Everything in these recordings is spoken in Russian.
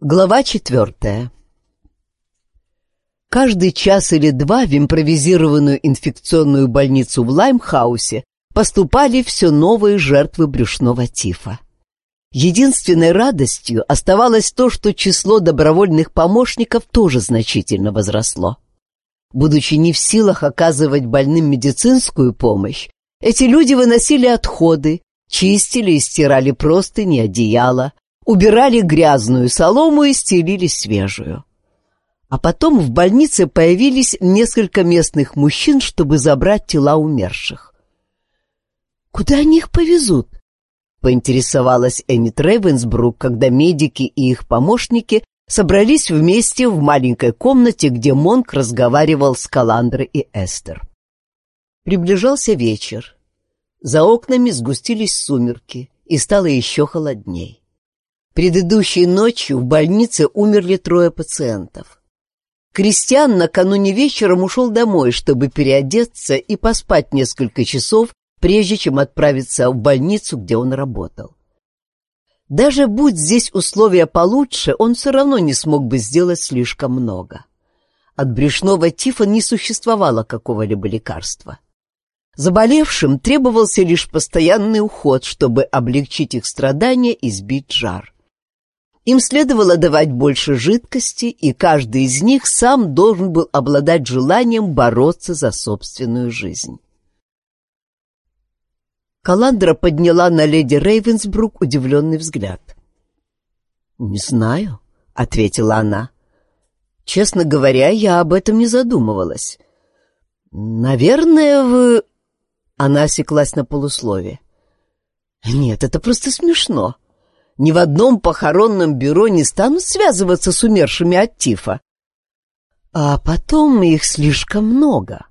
Глава 4. Каждый час или два в импровизированную инфекционную больницу в Лаймхаусе поступали все новые жертвы брюшного тифа. Единственной радостью оставалось то, что число добровольных помощников тоже значительно возросло. Будучи не в силах оказывать больным медицинскую помощь, эти люди выносили отходы, чистили и стирали простыни, одеяла, убирали грязную солому и стелили свежую. А потом в больнице появились несколько местных мужчин, чтобы забрать тела умерших. «Куда они их повезут?» — поинтересовалась Энит Рейвенсбрук, когда медики и их помощники собрались вместе в маленькой комнате, где Монк разговаривал с Каландрой и Эстер. Приближался вечер. За окнами сгустились сумерки, и стало еще холодней. Предыдущей ночью в больнице умерли 3 пациентов. Кристиан накануне вечером ушел домой, чтобы переодеться и поспать несколько часов, прежде чем отправиться в больницу, где он работал. Даже будь здесь условия получше, он все равно не смог бы сделать слишком много. От брюшного тифа не существовало какого-либо лекарства. Заболевшим требовался лишь постоянный уход, чтобы облегчить их страдания и сбить жар. Им следовало давать больше жидкости, и каждый из них сам должен был обладать желанием бороться за собственную жизнь. Каландра подняла на леди Рейвенсбрук удивленный взгляд. «Не знаю», — ответила она. «Честно говоря, я об этом не задумывалась. Наверное, вы...» Она осеклась на полуслове. «Нет, это просто смешно. Ни в одном похоронном бюро не станут связываться с умершими от тифа. А потом их слишком много.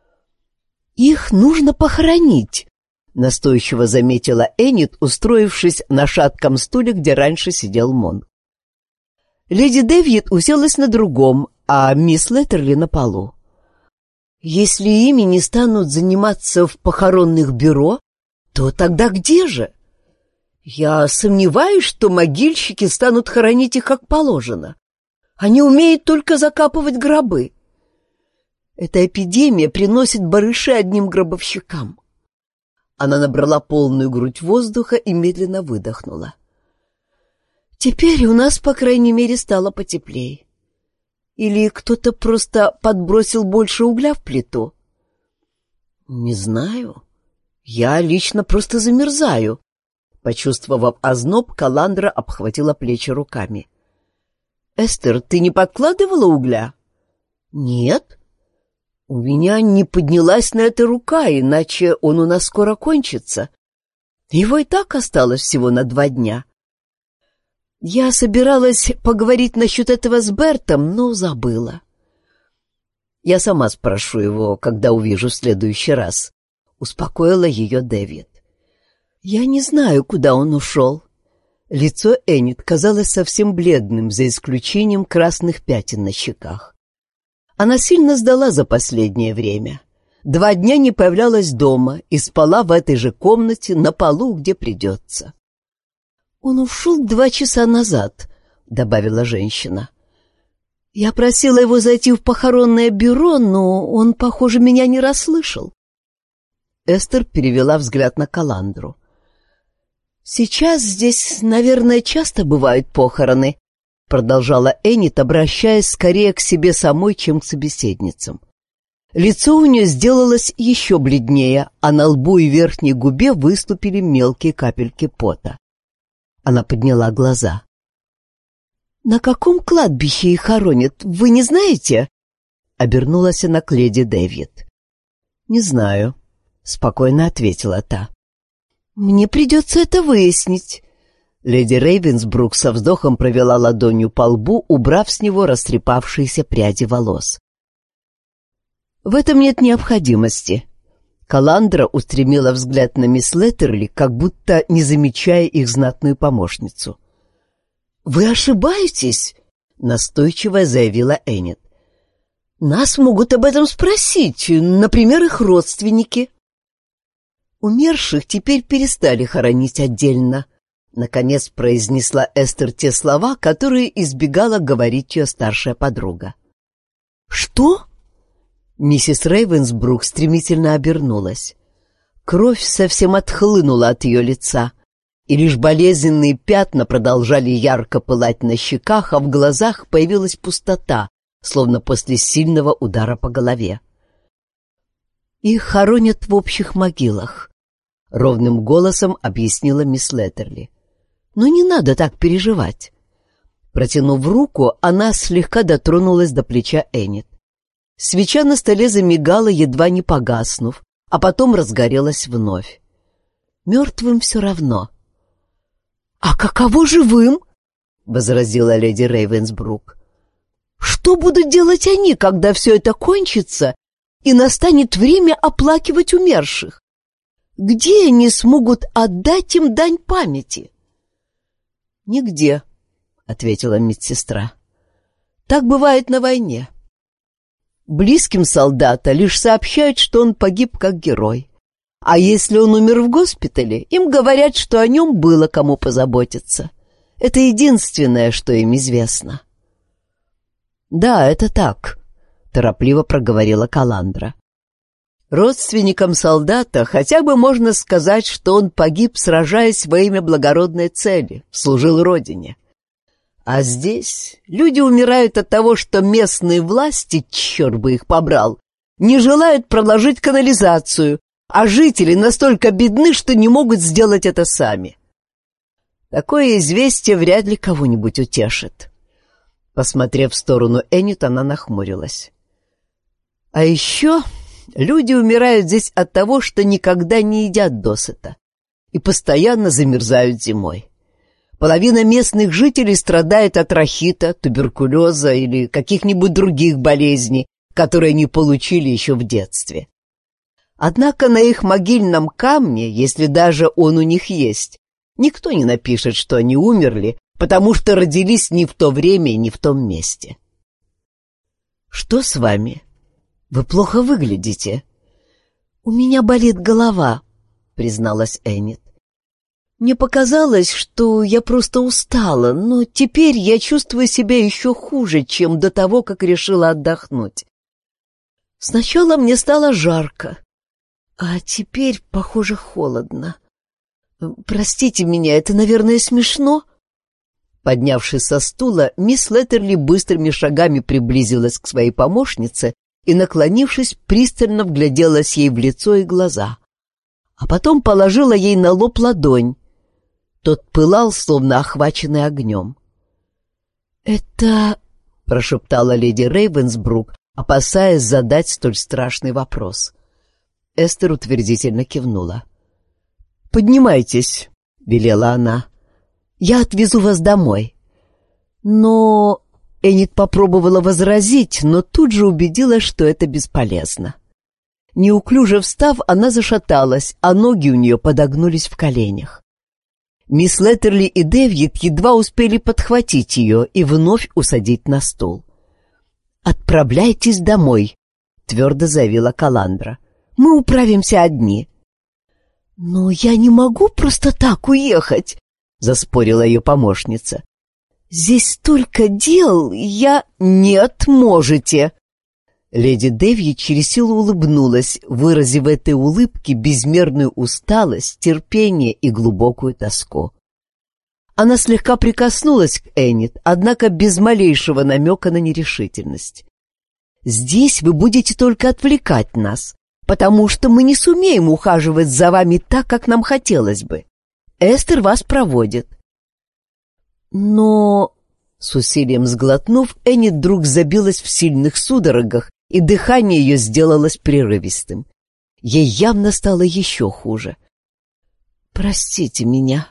Их нужно похоронить», — настойчиво заметила Энит, устроившись на шатком стуле, где раньше сидел Монк. Леди Дэвид уселась на другом, а мисс Леттерли на полу. «Если ими не станут заниматься в похоронных бюро, то тогда где же? Я сомневаюсь, что могильщики станут хоронить их как положено. Они умеют только закапывать гробы. Эта эпидемия приносит барыши одним гробовщикам». Она набрала полную грудь воздуха и медленно выдохнула. «Теперь у нас, по крайней мере, стало потеплее. Или кто-то просто подбросил больше угля в плиту?» «Не знаю. Я лично просто замерзаю». Почувствовав озноб, Каландра обхватила плечи руками. «Эстер, ты не подкладывала угля?» «Нет. У меня не поднялась на это рука, иначе он у нас скоро кончится. Его и так осталось всего на 2 дня. Я собиралась поговорить насчет этого с Бертом, но забыла. Я сама спрошу его, когда увижу в следующий раз», — успокоила ее Дэвид. «Я не знаю, куда он ушел». Лицо Энит казалось совсем бледным, за исключением красных пятен на щеках. Она сильно сдала за последнее время. 2 дня не появлялась дома и спала в этой же комнате на полу, где придется. «Он ушел 2 часа назад», — добавила женщина. «Я просила его зайти в похоронное бюро, но он, похоже, меня не расслышал». Эстер перевела взгляд на Каландру. «Сейчас здесь, наверное, часто бывают похороны», — продолжала Энит, обращаясь скорее к себе самой, чем к собеседницам. Лицо у нее сделалось еще бледнее, а на лбу и верхней губе выступили мелкие капельки пота. Она подняла глаза. «На каком кладбище их хоронят, вы не знаете?» Обернулась она к леди Дэвид. «Не знаю», — спокойно ответила та. «Мне придется это выяснить». Леди Рейвенсбрук со вздохом провела ладонью по лбу, убрав с него растрепавшиеся пряди волос. «В этом нет необходимости». Каландра устремила взгляд на мисс Леттерли, как будто не замечая их знатную помощницу. «Вы ошибаетесь», — настойчиво заявила Энит. «Нас могут об этом спросить, например, их родственники». «Умерших теперь перестали хоронить отдельно», Наконец произнесла Эстер те слова, которые избегала говорить ее старшая подруга. «Что?» Миссис Рейвенсбрук стремительно обернулась. Кровь совсем отхлынула от ее лица, и лишь болезненные пятна продолжали ярко пылать на щеках, а в глазах появилась пустота, словно после сильного удара по голове. «Их хоронят в общих могилах», — ровным голосом объяснила мисс Леттерли. «Но не надо так переживать». Протянув руку, она слегка дотронулась до плеча Эннет. Свеча на столе замигала, едва не погаснув, а потом разгорелась вновь. Мертвым все равно. «А каково живым?» — возразила леди Рейвенсбрук. «Что будут делать они, когда все это кончится и настанет время оплакивать умерших? Где они смогут отдать им дань памяти?» «Нигде», — ответила медсестра. «Так бывает на войне. Близким солдата лишь сообщают, что он погиб как герой. А если он умер в госпитале, им говорят, что о нем было кому позаботиться. Это единственное, что им известно». «Да, это так», — торопливо проговорила Каландра. «Родственникам солдата хотя бы можно сказать, что он погиб, сражаясь во имя благородной цели, служил родине. А здесь люди умирают от того, что местные власти, черт бы их побрал, не желают проложить канализацию, а жители настолько бедны, что не могут сделать это сами. Такое известие вряд ли кого-нибудь утешит». Посмотрев в сторону Эннет, она нахмурилась. «А еще люди умирают здесь от того, что никогда не едят досыта и постоянно замерзают зимой. Половина местных жителей страдает от рахита, туберкулеза или каких-нибудь других болезней, которые они получили еще в детстве. Однако на их могильном камне, если даже он у них есть, никто не напишет, что они умерли, потому что родились не в то время и не в том месте». «Что с вами? Вы плохо выглядите». «У меня болит голова», — призналась Эннет. «Мне показалось, что я просто устала, но теперь я чувствую себя еще хуже, чем до того, как решила отдохнуть. Сначала мне стало жарко, а теперь, похоже, холодно. Простите меня, это, наверное, смешно?» Поднявшись со стула, мисс Леттерли быстрыми шагами приблизилась к своей помощнице и, наклонившись, пристально вгляделась ей в лицо и глаза, а потом положила ей на лоб ладонь. Тот пылал, словно охваченный огнем. «Это...» — прошептала леди Рейвенсбрук, опасаясь задать столь страшный вопрос. Эстер утвердительно кивнула. «Поднимайтесь», — велела она. «Я отвезу вас домой». Но Эннет попробовала возразить, но тут же убедилась, что это бесполезно. Неуклюже встав, она зашаталась, а ноги у нее подогнулись в коленях. Мисс Леттерли и Дэвид едва успели подхватить ее и вновь усадить на стул. «Отправляйтесь домой», — твердо заявила Каландра. «Мы управимся одни». «Но я не могу просто так уехать», — заспорила ее помощница. «Здесь столько дел, я...» «Нет, можете!» Леди Дэвид через силу улыбнулась, выразив в этой улыбке безмерную усталость, терпение и глубокую тоску. Она слегка прикоснулась к Эннет, однако без малейшего намека на нерешительность. «Здесь вы будете только отвлекать нас, потому что мы не сумеем ухаживать за вами так, как нам хотелось бы. Эстер вас проводит». «Но...» — с усилием сглотнув, Эннет вдруг забилась в сильных судорогах, и дыхание ее сделалось прерывистым. Ей явно стало еще хуже. «Простите меня.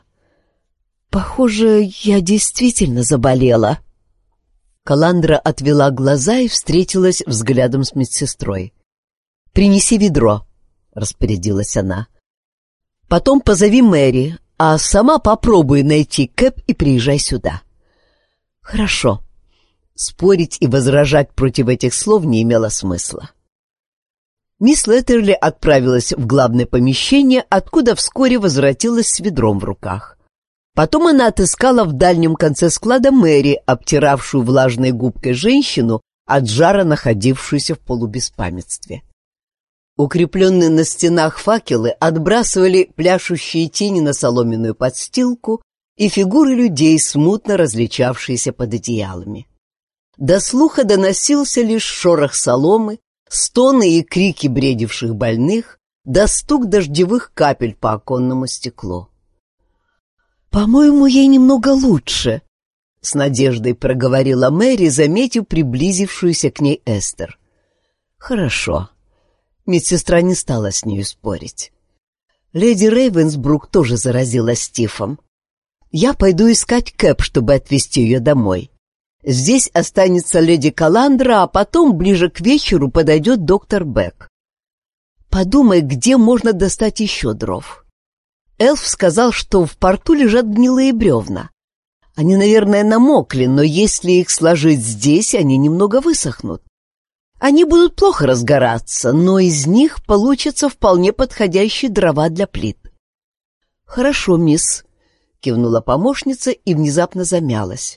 Похоже, я действительно заболела». Каландра отвела глаза и встретилась взглядом с медсестрой. «Принеси ведро», — распорядилась она. «Потом позови Мэри, а сама попробуй найти Кэп и приезжай сюда». «Хорошо». Спорить и возражать против этих слов не имело смысла. Мисс Леттерли отправилась в главное помещение, откуда вскоре возвратилась с ведром в руках. Потом она отыскала в дальнем конце склада Мэри, обтиравшую влажной губкой женщину, от жара находившуюся в полубеспамятстве. Укрепленные на стенах факелы отбрасывали пляшущие тени на соломенную подстилку и фигуры людей, смутно различавшиеся под одеялами. До слуха доносился лишь шорох соломы, стоны и крики бредивших больных, да стук дождевых капель по оконному стеклу. «По-моему, ей немного лучше», — с надеждой проговорила Мэри, заметив приблизившуюся к ней Эстер. «Хорошо». Медсестра не стала с нею спорить. Леди Рейвенсбрук тоже заразилась тифом. «Я пойду искать Кэб, чтобы отвезти ее домой. Здесь останется леди Каландра, а потом, ближе к вечеру, подойдет доктор Бек. Подумай, где можно достать еще дров». Эльф сказал, что в порту лежат гнилые бревна. Они, наверное, намокли, но если их сложить здесь, они немного высохнут. Они будут плохо разгораться, но из них получатся вполне подходящие дрова для плит. «Хорошо, мисс», — кивнула помощница и внезапно замялась.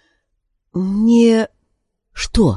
«Мне... что?»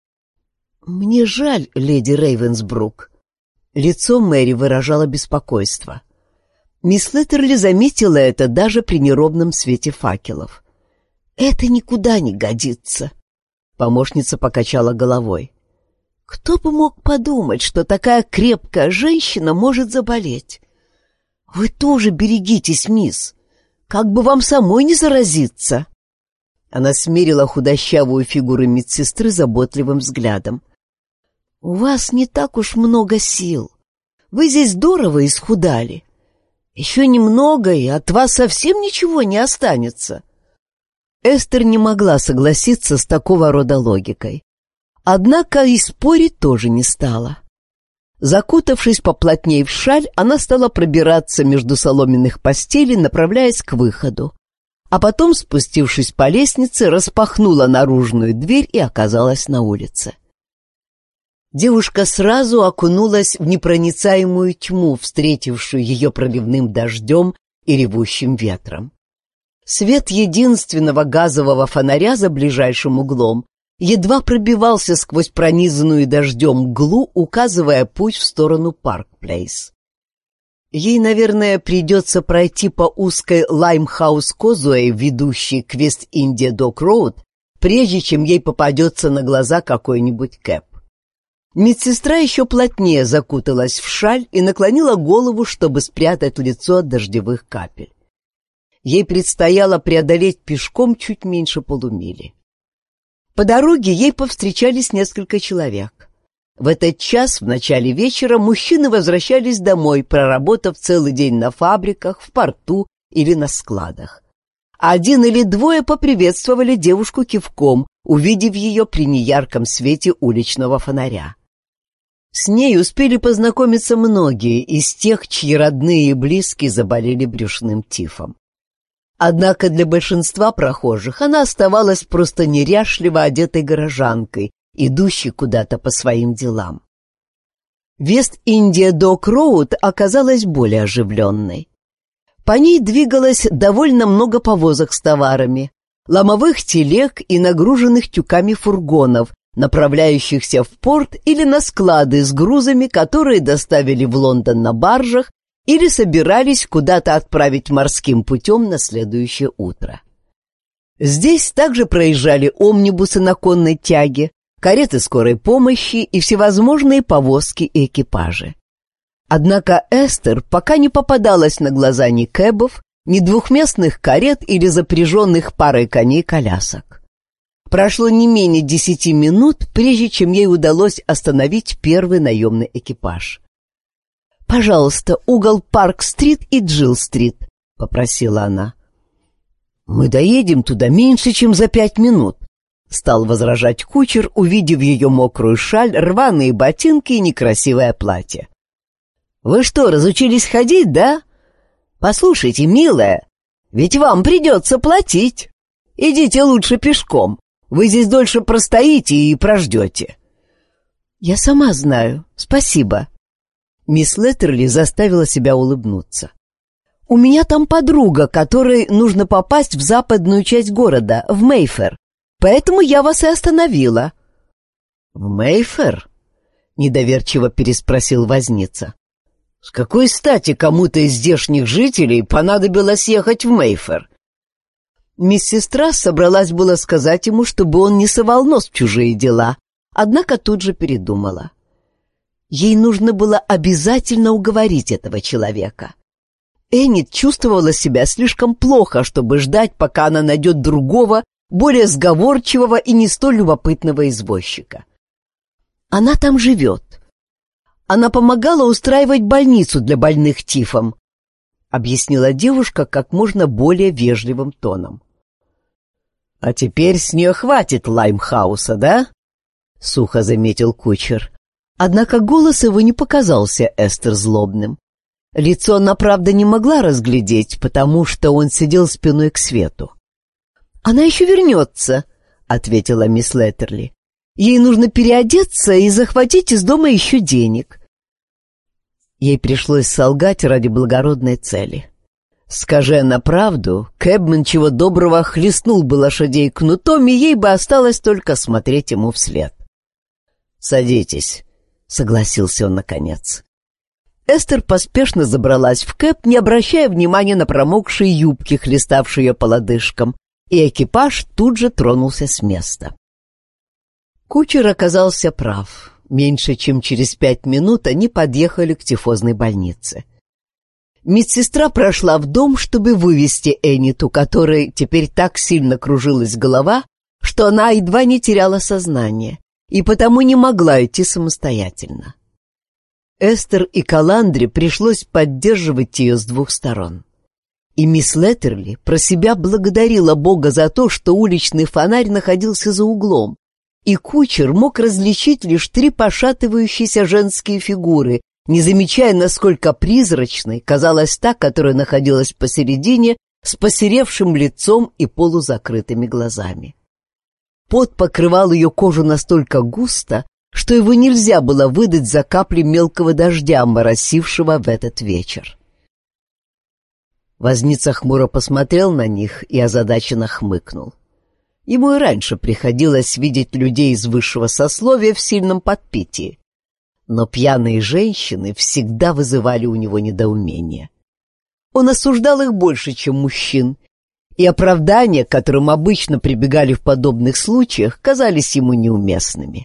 «Мне жаль, леди Рейвенсбрук». Лицо Мэри выражало беспокойство. Мисс Леттерли заметила это даже при неровном свете факелов. «Это никуда не годится», — помощница покачала головой. «Кто бы мог подумать, что такая крепкая женщина может заболеть? Вы тоже берегитесь, мисс, как бы вам самой не заразиться». Она смерила худощавую фигуру медсестры заботливым взглядом. «У вас не так уж много сил. Вы здесь здорово исхудали. Еще немного, и от вас совсем ничего не останется». Эстер не могла согласиться с такого рода логикой. Однако и спорить тоже не стала. Закутавшись поплотнее в шаль, она стала пробираться между соломенных постелей, направляясь к выходу. А потом, спустившись по лестнице, распахнула наружную дверь и оказалась на улице. Девушка сразу окунулась в непроницаемую тьму, встретившую ее проливным дождем и ревущим ветром. Свет единственного газового фонаря за ближайшим углом едва пробивался сквозь пронизанную дождем мглу, указывая путь в сторону Парк-Плейс. Ей, наверное, придется пройти по узкой Лаймхаус-Козуэй, ведущей к Вест-Индия-Док-Роуд, прежде чем ей попадется на глаза какой-нибудь Кэб. Медсестра еще плотнее закуталась в шаль и наклонила голову, чтобы спрятать лицо от дождевых капель. Ей предстояло преодолеть пешком чуть меньше полумили. По дороге ей повстречались несколько человек. В этот час, в начале вечера, мужчины возвращались домой, проработав целый день на фабриках, в порту или на складах. Один или двое поприветствовали девушку кивком, увидев ее при неярком свете уличного фонаря. С ней успели познакомиться многие из тех, чьи родные и близкие заболели брюшным тифом. Однако для большинства прохожих она оставалась просто неряшливо одетой горожанкой, идущей куда-то по своим делам. Вест-Индия-Док-Роуд оказалась более оживленной. По ней двигалось довольно много повозок с товарами, ломовых телег и нагруженных тюками фургонов, направляющихся в порт или на склады с грузами, которые доставили в Лондон на баржах или собирались куда-то отправить морским путем на следующее утро. Здесь также проезжали омнибусы на конной тяге, кареты скорой помощи и всевозможные повозки и экипажи. Однако Эстер пока не попадалась на глаза ни кэбов, ни двухместных карет или запряженных парой коней колясок. Прошло не менее 10 минут, прежде чем ей удалось остановить первый наемный экипаж. «Пожалуйста, угол Парк-стрит и Джилл-стрит», — попросила она. «Мы доедем туда меньше, чем за 5 минут», — стал возражать кучер, увидев ее мокрую шаль, рваные ботинки и некрасивое платье. «Вы что, разучились ходить, да? Послушайте, милая, ведь вам придется платить. Идите лучше пешком. Вы здесь дольше простоите и прождете». «Я сама знаю. Спасибо». Мисс Леттерли заставила себя улыбнуться. У меня там подруга, которой нужно попасть в западную часть города, в Мейфэр. Поэтому я вас и остановила». «В Мейфэр?» — недоверчиво переспросил возница. «С какой стати кому-то из здешних жителей понадобилось ехать в Мейфэр?» Медсестра собралась было сказать ему, чтобы он не совал нос в чужие дела, однако тут же передумала. Ей нужно было обязательно уговорить этого человека. Эннет чувствовала себя слишком плохо, чтобы ждать, пока она найдет другого, более сговорчивого и не столь любопытного извозчика. Она там живет. Она помогала устраивать больницу для больных тифом, объяснила девушка как можно более вежливым тоном. «А теперь с нее хватит Лаймхауса, да?» — сухо заметил кучер. Однако голос его не показался Эстер злобным. Лицо она, правда, не могла разглядеть, потому что он сидел спиной к свету. «Она еще вернется», — ответила мисс Леттерли. «Ей нужно переодеться и захватить из дома еще денег». Ей пришлось солгать ради благородной цели. Скажи она правду, Кэбмен чего доброго хлестнул бы лошадей кнутом, и ей бы осталось только смотреть ему вслед. «Садитесь», — согласился он наконец. Эстер поспешно забралась в кэб, не обращая внимания на промокшие юбки, хлеставшие ее по лодыжкам, и экипаж тут же тронулся с места. Кучер оказался прав. Меньше чем через 5 минут они подъехали к тифозной больнице. Медсестра прошла в дом, чтобы вывести Эннет, у которой теперь так сильно кружилась голова, что она едва не теряла сознание, и потому не могла идти самостоятельно. Эстер и Каландре пришлось поддерживать ее с 2 сторон. И мисс Леттерли про себя благодарила Бога за то, что уличный фонарь находился за углом, и кучер мог различить лишь 3 пошатывающиеся женские фигуры, не замечая, насколько призрачной казалась та, которая находилась посередине, с посеревшим лицом и полузакрытыми глазами. Пот покрывал ее кожу настолько густо, что его нельзя было выдать за капли мелкого дождя, моросившего в этот вечер. Возница хмуро посмотрел на них и озадаченно хмыкнул. Ему и раньше приходилось видеть людей из высшего сословия в сильном подпитии, но пьяные женщины всегда вызывали у него недоумение. Он осуждал их больше, чем мужчин, и оправдания, к которым обычно прибегали в подобных случаях, казались ему неуместными.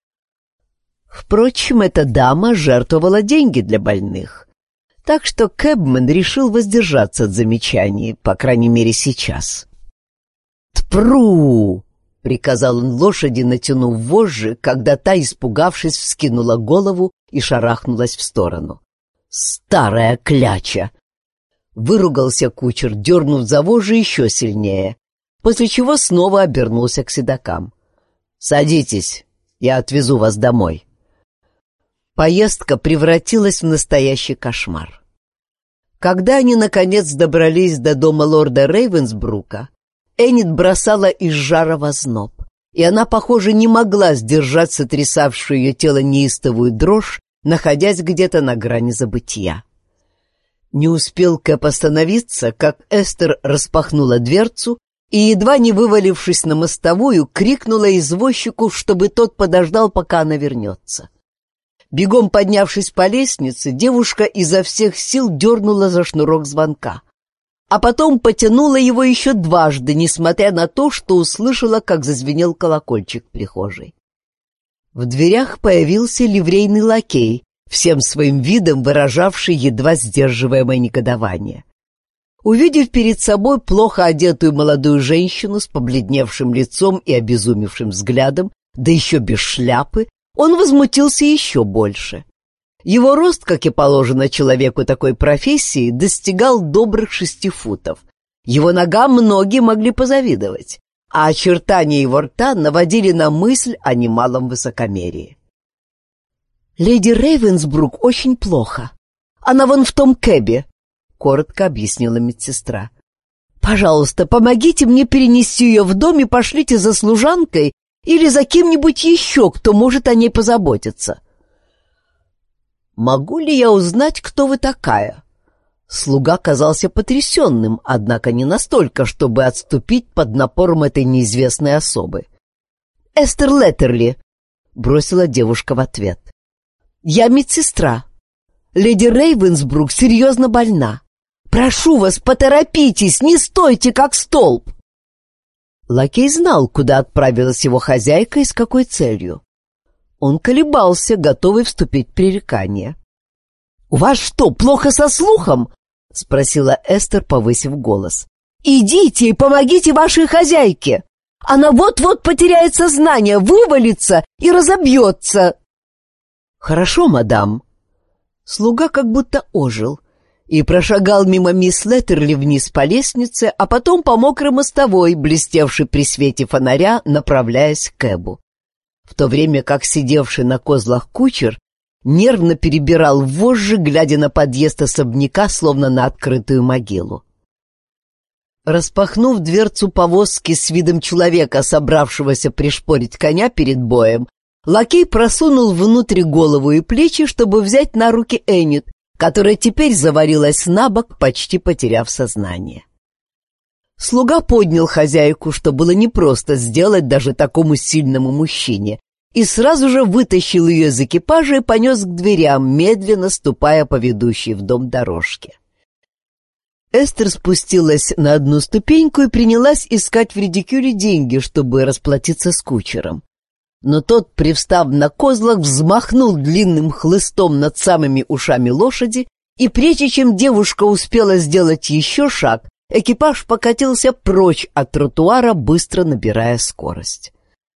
Впрочем, эта дама жертвовала деньги для больных, так что Кэбмен решил воздержаться от замечаний, по крайней мере сейчас. «Тпру!» — приказал он лошади, натянув вожжи, когда та, испугавшись, вскинула голову и шарахнулась в сторону. «Старая кляча!» Выругался кучер, дернув за вожжи еще сильнее, после чего снова обернулся к седокам. «Садитесь, я отвезу вас домой». Поездка превратилась в настоящий кошмар. Когда они, наконец, добрались до дома лорда Рейвенсбрука, Эннет бросала из жара в озноб, и она, похоже, не могла сдержать сотрясавшую ее тело неистовую дрожь, находясь где-то на грани забытия. Не успел Кэп остановиться, как Эстер распахнула дверцу и, едва не вывалившись на мостовую, крикнула извозчику, чтобы тот подождал, пока она вернется. Бегом поднявшись по лестнице, девушка изо всех сил дернула за шнурок звонка, а потом потянула его еще дважды, несмотря на то, что услышала, как зазвенел колокольчик в прихожей. В дверях появился ливрейный лакей, всем своим видом выражавший едва сдерживаемое негодование. Увидев перед собой плохо одетую молодую женщину с побледневшим лицом и обезумевшим взглядом, да еще без шляпы, он возмутился еще больше. Его рост, как и положено человеку такой профессии, достигал добрых 6 футов. Его ногам многие могли позавидовать, а очертания его рта наводили на мысль о немалом высокомерии. «Леди Рейвенсбрук очень плохо. Она вон в том кэбе», — коротко объяснила медсестра. «Пожалуйста, помогите мне перенести ее в дом и пошлите за служанкой или за кем-нибудь еще, кто может о ней позаботиться». «Могу ли я узнать, кто вы такая? Слуга казался потрясенным, однако не настолько, чтобы отступить под напором этой неизвестной особы. «Эстер Леттерли», — бросила девушка в ответ. «Я медсестра. Леди Рейвенсбрук серьезно больна. Прошу вас, поторопитесь, не стойте, как столб!» Лакей знал, куда отправилась его хозяйка и с какой целью. Он колебался, готовый вступить в пререкание. «У вас что, плохо со слухом?» — спросила Эстер, повысив голос. «Идите и помогите вашей хозяйке! Она вот-вот потеряет сознание, вывалится и разобьется!» «Хорошо, мадам». Слуга как будто ожил и прошагал мимо мисс Леттерли вниз по лестнице, а потом по мокрой мостовой, блестевшей при свете фонаря, направляясь к кэбу. В то время как сидевший на козлах кучер нервно перебирал вожжи, глядя на подъезд особняка, словно на открытую могилу. Распахнув дверцу повозки с видом человека, собравшегося пришпорить коня перед боем, лакей просунул внутрь голову и плечи, чтобы взять на руки Энит, которая теперь завалилась на бок, почти потеряв сознание. Слуга поднял хозяйку, что было непросто сделать даже такому сильному мужчине, и сразу же вытащил ее из экипажа и понес к дверям, медленно ступая по ведущей в дом дорожке. Эстер спустилась на одну ступеньку и принялась искать в редикюле деньги, чтобы расплатиться с кучером. Но тот, привстав на козлах, взмахнул длинным хлыстом над самыми ушами лошади, и прежде чем девушка успела сделать еще шаг, экипаж покатился прочь от тротуара, быстро набирая скорость.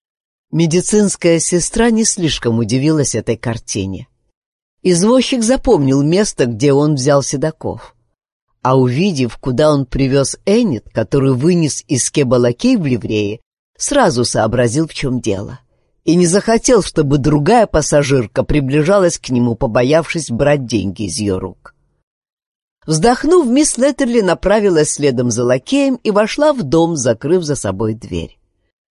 Медицинская сестра не слишком удивилась этой картине. Извозчик запомнил место, где он взял седаков. А увидев, куда он привез Энит, которую вынес из кеба лакей в ливрее, сразу сообразил, в чем дело. И не захотел, чтобы другая пассажирка приближалась к нему, побоявшись брать деньги из ее рук. Вздохнув, мисс Леттерли направилась следом за лакеем и вошла в дом, закрыв за собой дверь.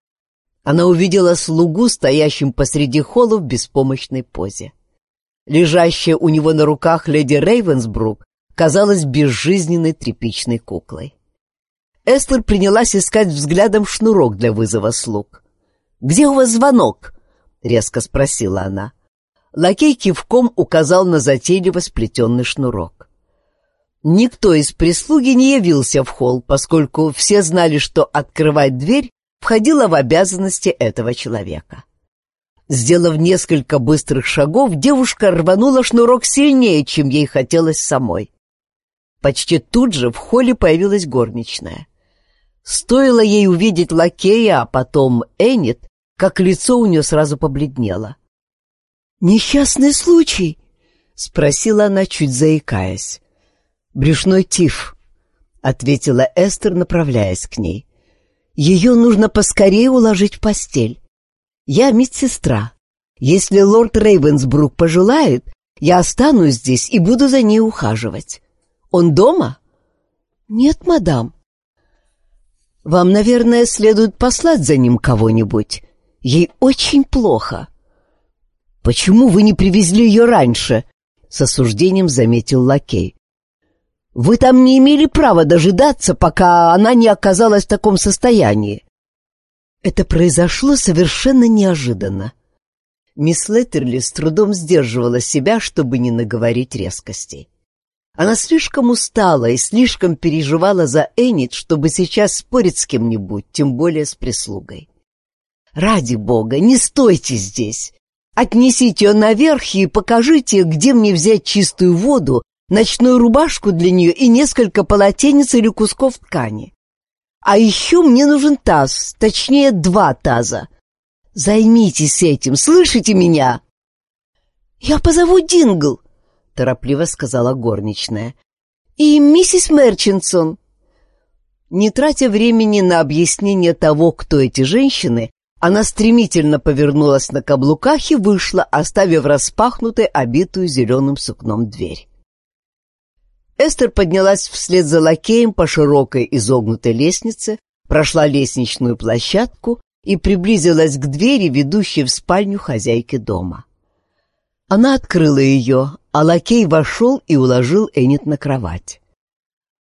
Она увидела слугу, стоящим посреди холла в беспомощной позе. Лежащая у него на руках леди Рейвенсбрук казалась безжизненной тряпичной куклой. Эстер принялась искать взглядом шнурок для вызова слуг. «Где у вас звонок?» — резко спросила она. Лакей кивком указал на затейливо сплетенный шнурок. Никто из прислуги не явился в холл, поскольку все знали, что открывать дверь входило в обязанности этого человека. Сделав несколько быстрых шагов, девушка рванула шнурок сильнее, чем ей хотелось самой. Почти тут же в холле появилась горничная. Стоило ей увидеть лакея, а потом Энит, как лицо у нее сразу побледнело. «Несчастный случай?» — спросила она, чуть заикаясь. «Брюшной тиф», — ответила Эстер, направляясь к ней. «Ее нужно поскорее уложить в постель. Я медсестра. Если лорд Рейвенсбрук пожелает, я останусь здесь и буду за ней ухаживать. Он дома?» «Нет, мадам». «Вам, наверное, следует послать за ним кого-нибудь. Ей очень плохо». «Почему вы не привезли ее раньше?» — с осуждением заметил лакей. «Вы там не имели права дожидаться, пока она не оказалась в таком состоянии». Это произошло совершенно неожиданно. Мисс Леттерли с трудом сдерживала себя, чтобы не наговорить резкостей. Она слишком устала и слишком переживала за Энит, чтобы сейчас спорить с кем-нибудь, тем более с прислугой. «Ради бога, не стойте здесь! Отнесите ее наверх и покажите, где мне взять чистую воду, ночную рубашку для нее и несколько полотенец или кусков ткани. А еще мне нужен таз, точнее 2 таза. Займитесь этим, слышите меня?» «Я позову Дингл», — торопливо сказала горничная. «И миссис Мерчинсон». Не тратя времени на объяснение того, кто эти женщины, она стремительно повернулась на каблуках и вышла, оставив распахнутой, обитую зеленым сукном дверь. Эстер поднялась вслед за лакеем по широкой изогнутой лестнице, прошла лестничную площадку и приблизилась к двери, ведущей в спальню хозяйки дома. Она открыла ее, а лакей вошел и уложил Энит на кровать.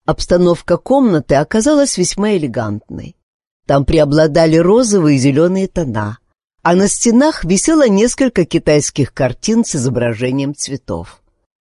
Обстановка комнаты оказалась весьма элегантной. Там преобладали розовые и зеленые тона, а на стенах висело несколько китайских картин с изображением цветов.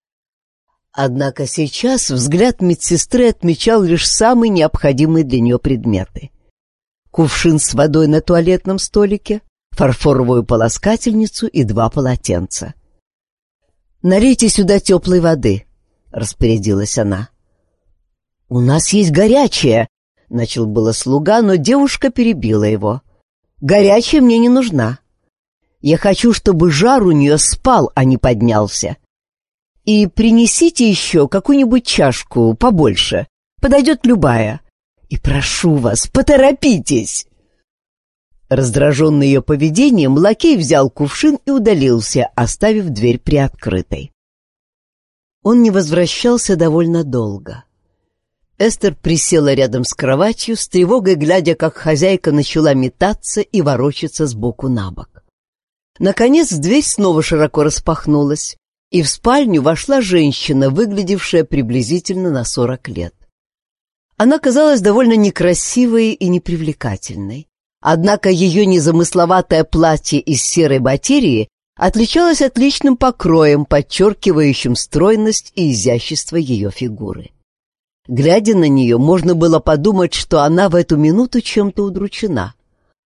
Однако сейчас взгляд медсестры отмечал лишь самые необходимые для нее предметы. Кувшин с водой на туалетном столике, фарфоровую полоскательницу и 2 полотенца. «Налейте сюда теплой воды», — распорядилась она. «У нас есть горячая», — начал было слуга, но девушка перебила его. «Горячая мне не нужна. Я хочу, чтобы жар у нее спал, а не поднялся. И принесите еще какую-нибудь чашку побольше, подойдет любая. И прошу вас, поторопитесь!» Раздраженный ее поведением, лакей взял кувшин и удалился, оставив дверь приоткрытой. Он не возвращался довольно долго. Эстер присела рядом с кроватью, с тревогой глядя, как хозяйка начала метаться и ворочаться сбоку на бок. Наконец дверь снова широко распахнулась, и в спальню вошла женщина, выглядевшая приблизительно на 40 лет. Она казалась довольно некрасивой и непривлекательной. Однако ее незамысловатое платье из серой материи отличалось отличным покроем, подчеркивающим стройность и изящество ее фигуры. Глядя на нее, можно было подумать, что она в эту минуту чем-то удручена.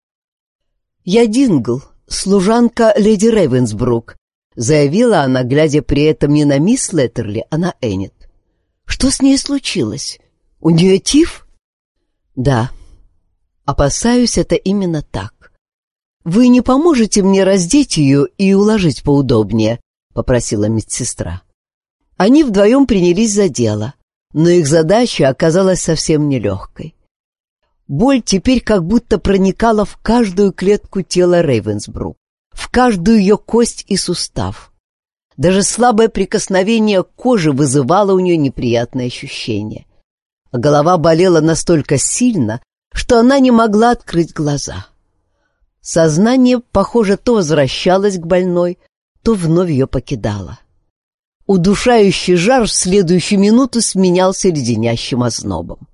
«Я Дингл, служанка леди Рейвенсбрук», — заявила она, глядя при этом не на мисс Леттерли, а на Эннет. «Что с ней случилось? У нее тиф?» «Да. Опасаюсь, это именно так. Вы не поможете мне раздеть ее и уложить поудобнее?» — попросила медсестра. Они вдвоем принялись за дело, но их задача оказалась совсем нелегкой. Боль теперь как будто проникала в каждую клетку тела Рейвенсбрук, в каждую ее кость и сустав. Даже слабое прикосновение к коже вызывало у нее неприятное ощущение. А голова болела настолько сильно, что она не могла открыть глаза. Сознание, похоже, то возвращалось к больной, то вновь ее покидало. Удушающий жар в следующую минуту сменялся леденящим ознобом.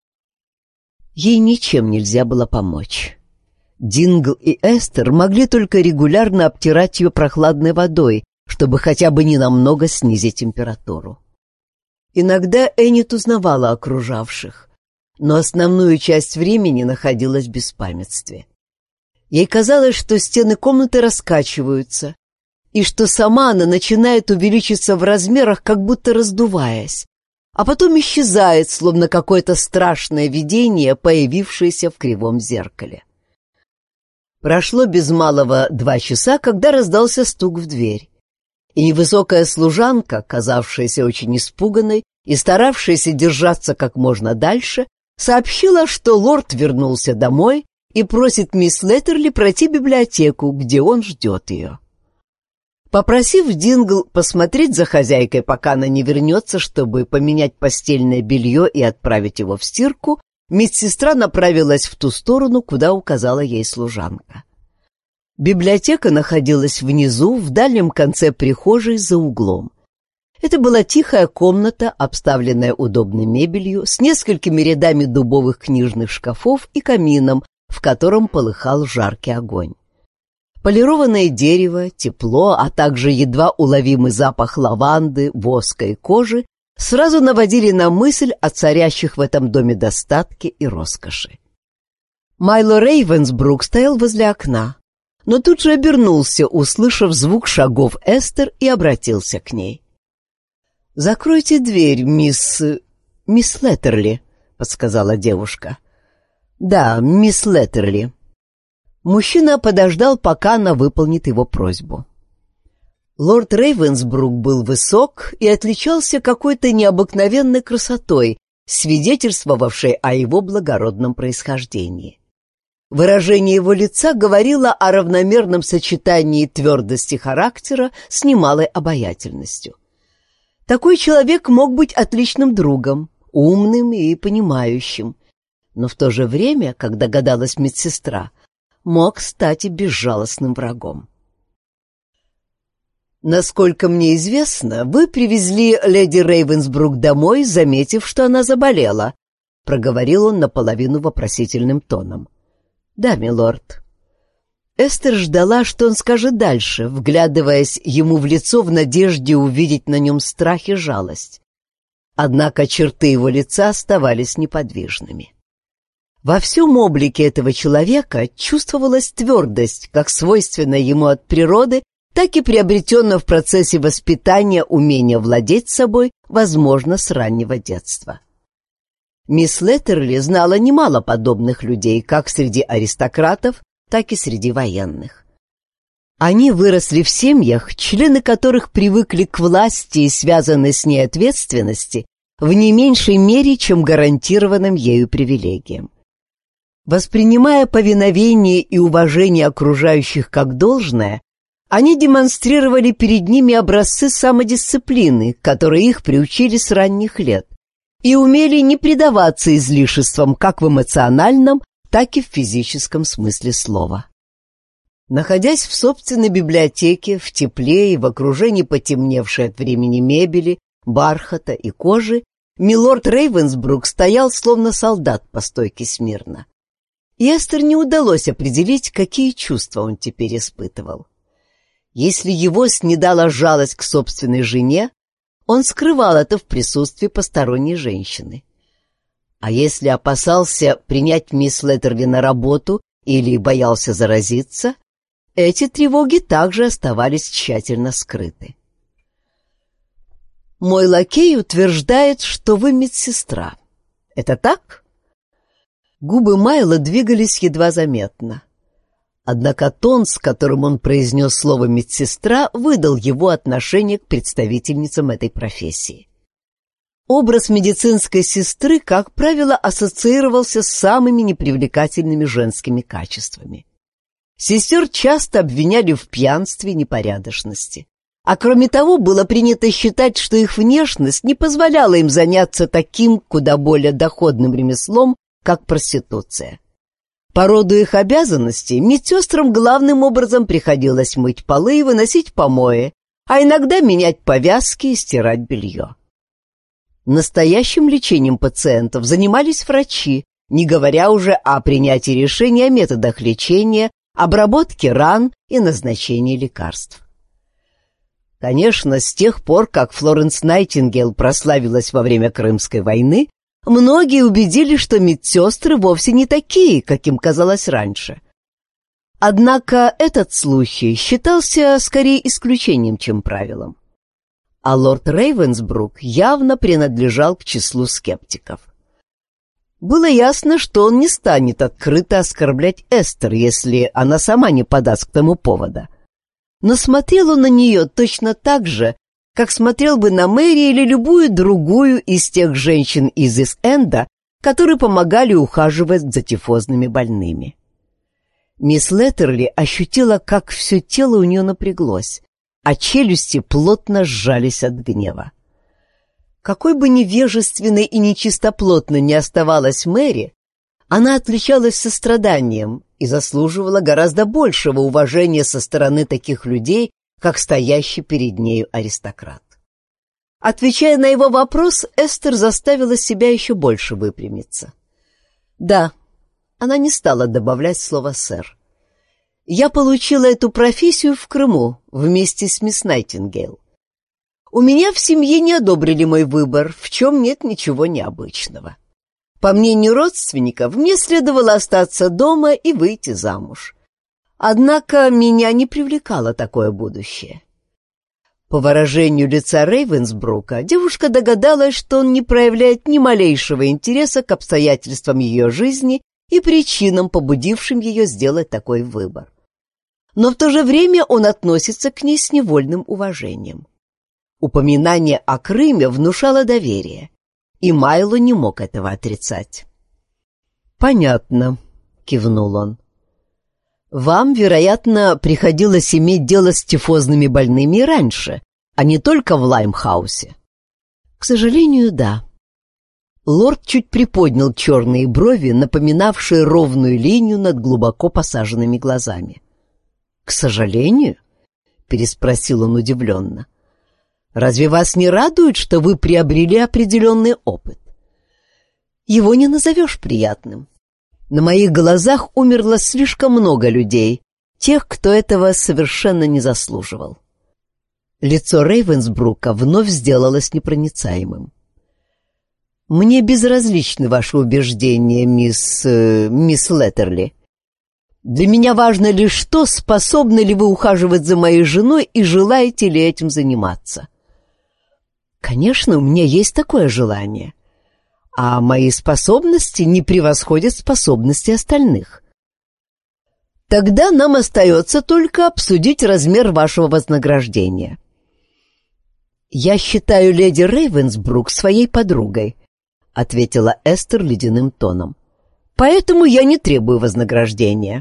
Ей ничем нельзя было помочь. Дингл и Эстер могли только регулярно обтирать ее прохладной водой, чтобы хотя бы ненамного снизить температуру. Иногда Эннет узнавала окружавших, но основную часть времени находилась в беспамятстве. Ей казалось, что стены комнаты раскачиваются, и что сама она начинает увеличиться в размерах, как будто раздуваясь, а потом исчезает, словно какое-то страшное видение, появившееся в кривом зеркале. Прошло без малого 2 часа, когда раздался стук в дверь, и невысокая служанка, казавшаяся очень испуганной и старавшаяся держаться как можно дальше, сообщила, что лорд вернулся домой и просит мисс Леттерли пройти в библиотеку, где он ждет ее. Попросив Дингл посмотреть за хозяйкой, пока она не вернется, чтобы поменять постельное белье и отправить его в стирку, медсестра направилась в ту сторону, куда указала ей служанка. Библиотека находилась внизу, в дальнем конце прихожей, за углом. Это была тихая комната, обставленная удобной мебелью, с несколькими рядами дубовых книжных шкафов и камином, в котором полыхал жаркий огонь. Полированное дерево, тепло, а также едва уловимый запах лаванды, воска и кожи сразу наводили на мысль о царящих в этом доме достатке и роскоши. Майло Рейвенсбрук стоял возле окна, но тут же обернулся, услышав звук шагов Эстер, и обратился к ней. «Закройте дверь, мисс Леттерли», — подсказала девушка. «Да, мисс Леттерли». Мужчина подождал, пока она выполнит его просьбу. Лорд Рейвенсбрук был высок и отличался какой-то необыкновенной красотой, свидетельствовавшей о его благородном происхождении. Выражение его лица говорило о равномерном сочетании твердости характера с немалой обаятельностью. Такой человек мог быть отличным другом, умным и понимающим, но в то же время, как догадалась медсестра, мог стать и безжалостным врагом. «Насколько мне известно, вы привезли леди Рейвенсбрук домой, заметив, что она заболела», — проговорил он наполовину вопросительным тоном. «Да, милорд». Эстер ждала, что он скажет дальше, вглядываясь ему в лицо в надежде увидеть на нем страх и жалость. Однако черты его лица оставались неподвижными. Во всем облике этого человека чувствовалась твердость, как свойственная ему от природы, так и приобретенное в процессе воспитания умение владеть собой, возможно, с раннего детства. Мисс Леттерли знала немало подобных людей, как среди аристократов, так и среди военных. Они выросли в семьях, члены которых привыкли к власти и связанной с ней ответственности в не меньшей мере, чем гарантированным ею привилегиям. Воспринимая повиновение и уважение окружающих как должное, они демонстрировали перед ними образцы самодисциплины, которые их приучили с ранних лет, и умели не предаваться излишествам как в эмоциональном, так и в физическом смысле слова. Находясь в собственной библиотеке, в тепле и в окружении потемневшей от времени мебели, бархата и кожи, милорд Рейвенсбрук стоял словно солдат по стойке смирно. И Эстер не удалось определить, какие чувства он теперь испытывал. Если его снедала жалость к собственной жене, он скрывал это в присутствии посторонней женщины. А если опасался принять мисс Леттерли на работу или боялся заразиться, эти тревоги также оставались тщательно скрыты. «Мой лакей утверждает, что вы медсестра. Это так?» Губы Майла двигались едва заметно. Однако тон, с которым он произнес слово «медсестра», выдал его отношение к представительницам этой профессии. Образ медицинской сестры, как правило, ассоциировался с самыми непривлекательными женскими качествами. Сестер часто обвиняли в пьянстве и непорядочности. А кроме того, было принято считать, что их внешность не позволяла им заняться таким куда более доходным ремеслом, как проституция. По роду их обязанностей медсестрам главным образом приходилось мыть полы и выносить помои, а иногда менять повязки и стирать белье. Настоящим лечением пациентов занимались врачи, не говоря уже о принятии решений о методах лечения, обработке ран и назначении лекарств. Конечно, с тех пор, как Флоренс Найтингейл прославилась во время Крымской войны, многие убедились, что медсестры вовсе не такие, каким казалось раньше. Однако этот случай считался скорее исключением, чем правилом. А лорд Рейвенсбрук явно принадлежал к числу скептиков. Было ясно, что он не станет открыто оскорблять Эстер, если она сама не подаст к тому повода. Но смотрел он на нее точно так же, как смотрел бы на Мэри или любую другую из тех женщин из Ист-Энда, которые помогали ухаживать за тифозными больными. Мисс Леттерли ощутила, как все тело у нее напряглось, а челюсти плотно сжались от гнева. Какой бы невежественной и нечистоплотной ни оставалась Мэри, она отличалась состраданием и заслуживала гораздо большего уважения со стороны таких людей, как стоящий перед нею аристократ. Отвечая на его вопрос, Эстер заставила себя еще больше выпрямиться. Да, она не стала добавлять слово «сэр». Я получила эту профессию в Крыму вместе с мисс Найтингейл. У меня в семье не одобрили мой выбор, в чем нет ничего необычного. По мнению родственников, мне следовало остаться дома и выйти замуж. Однако меня не привлекало такое будущее. По выражению лица Рейвенсбрука, девушка догадалась, что он не проявляет ни малейшего интереса к обстоятельствам ее жизни и причинам, побудившим ее сделать такой выбор. Но в то же время он относится к ней с невольным уважением. Упоминание о Крыме внушало доверие, и Майло не мог этого отрицать. «Понятно», — кивнул он. «Вам, вероятно, приходилось иметь дело с тифозными больными и раньше, а не только в Лаймхаусе». «К сожалению, да». Лорд чуть приподнял черные брови, напоминавшие ровную линию над глубоко посаженными глазами. «К сожалению?» — — переспросил он удивленно. «Разве вас не радует, что вы приобрели определенный опыт?» «Его не назовешь приятным. На моих глазах умерло слишком много людей, тех, кто этого совершенно не заслуживал». Лицо Рейвенсбрука вновь сделалось непроницаемым. «Мне безразличны ваши убеждения, мисс Леттерли. Для меня важно лишь то, способны ли вы ухаживать за моей женой и желаете ли этим заниматься». «Конечно, у меня есть такое желание, а мои способности не превосходят способности остальных. Тогда нам остается только обсудить размер вашего вознаграждения». «Я считаю леди Рейвенсбрук своей подругой», — ответила Эстер ледяным тоном. «Поэтому я не требую вознаграждения».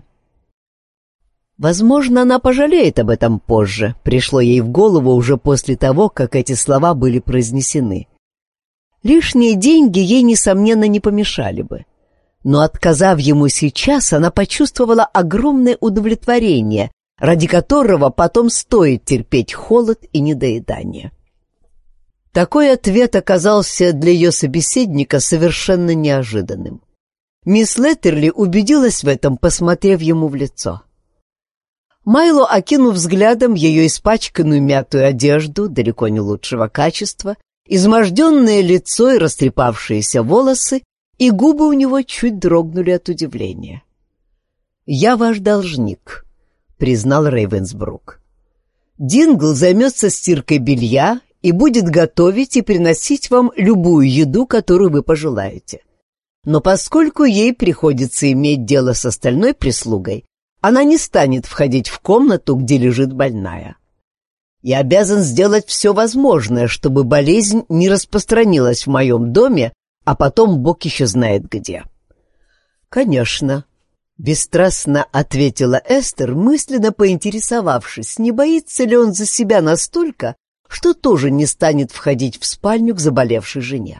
Возможно, она пожалеет об этом позже, пришло ей в голову уже после того, как эти слова были произнесены. Лишние деньги ей, несомненно, не помешали бы. Но, отказав ему сейчас, она почувствовала огромное удовлетворение, ради которого потом стоит терпеть холод и недоедание. Такой ответ оказался для ее собеседника совершенно неожиданным. Мисс Леттерли убедилась в этом, посмотрев ему в лицо. Майло, окинув взглядом ее испачканную мятую одежду, далеко не лучшего качества, изможденное лицо и растрепавшиеся волосы, и губы у него чуть дрогнули от удивления. «Я ваш должник», — признал Рейвенсбрук. «Дингл займется стиркой белья и будет готовить и приносить вам любую еду, которую вы пожелаете. Но поскольку ей приходится иметь дело с остальной прислугой, она не станет входить в комнату, где лежит больная. Я обязан сделать все возможное, чтобы болезнь не распространилась в моем доме, а потом Бог еще знает где». «Конечно», — бесстрастно ответила Эстер, мысленно поинтересовавшись, не боится ли он за себя настолько, что тоже не станет входить в спальню к заболевшей жене.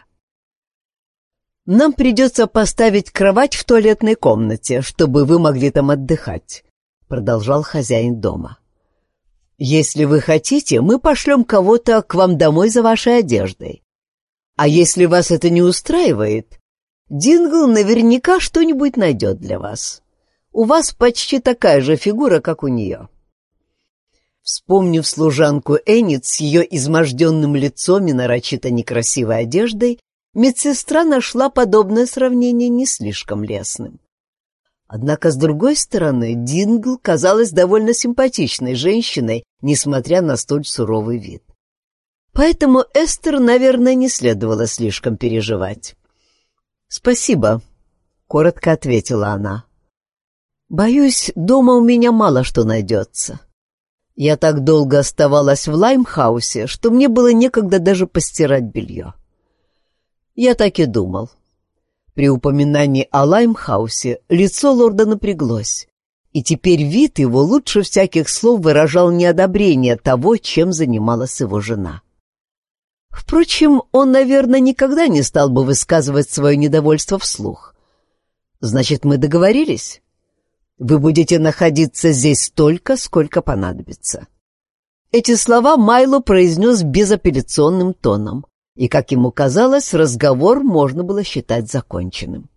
«Нам придется поставить кровать в туалетной комнате, чтобы вы могли там отдыхать», — продолжал хозяин дома. «Если вы хотите, мы пошлем кого-то к вам домой за вашей одеждой. А если вас это не устраивает, Дингл наверняка что-нибудь найдет для вас. У вас почти такая же фигура, как у нее». Вспомнив служанку Эннет с ее изможденным лицом и нарочито некрасивой одеждой, медсестра нашла подобное сравнение не слишком лестным. Однако, с другой стороны, Дингл казалась довольно симпатичной женщиной, несмотря на столь суровый вид. Поэтому Эстер, наверное, не следовало слишком переживать. «Спасибо», — коротко ответила она. «Боюсь, дома у меня мало что найдется. Я так долго оставалась в Лаймхаусе, что мне было некогда даже постирать белье». «Я так и думал». При упоминании о Лаймхаусе лицо лорда напряглось, и теперь вид его лучше всяких слов выражал неодобрение того, чем занималась его жена. Впрочем, он, наверное, никогда не стал бы высказывать свое недовольство вслух. «Значит, мы договорились? Вы будете находиться здесь столько, сколько понадобится». Эти слова Майло произнес безапелляционным тоном, и, как ему казалось, разговор можно было считать законченным.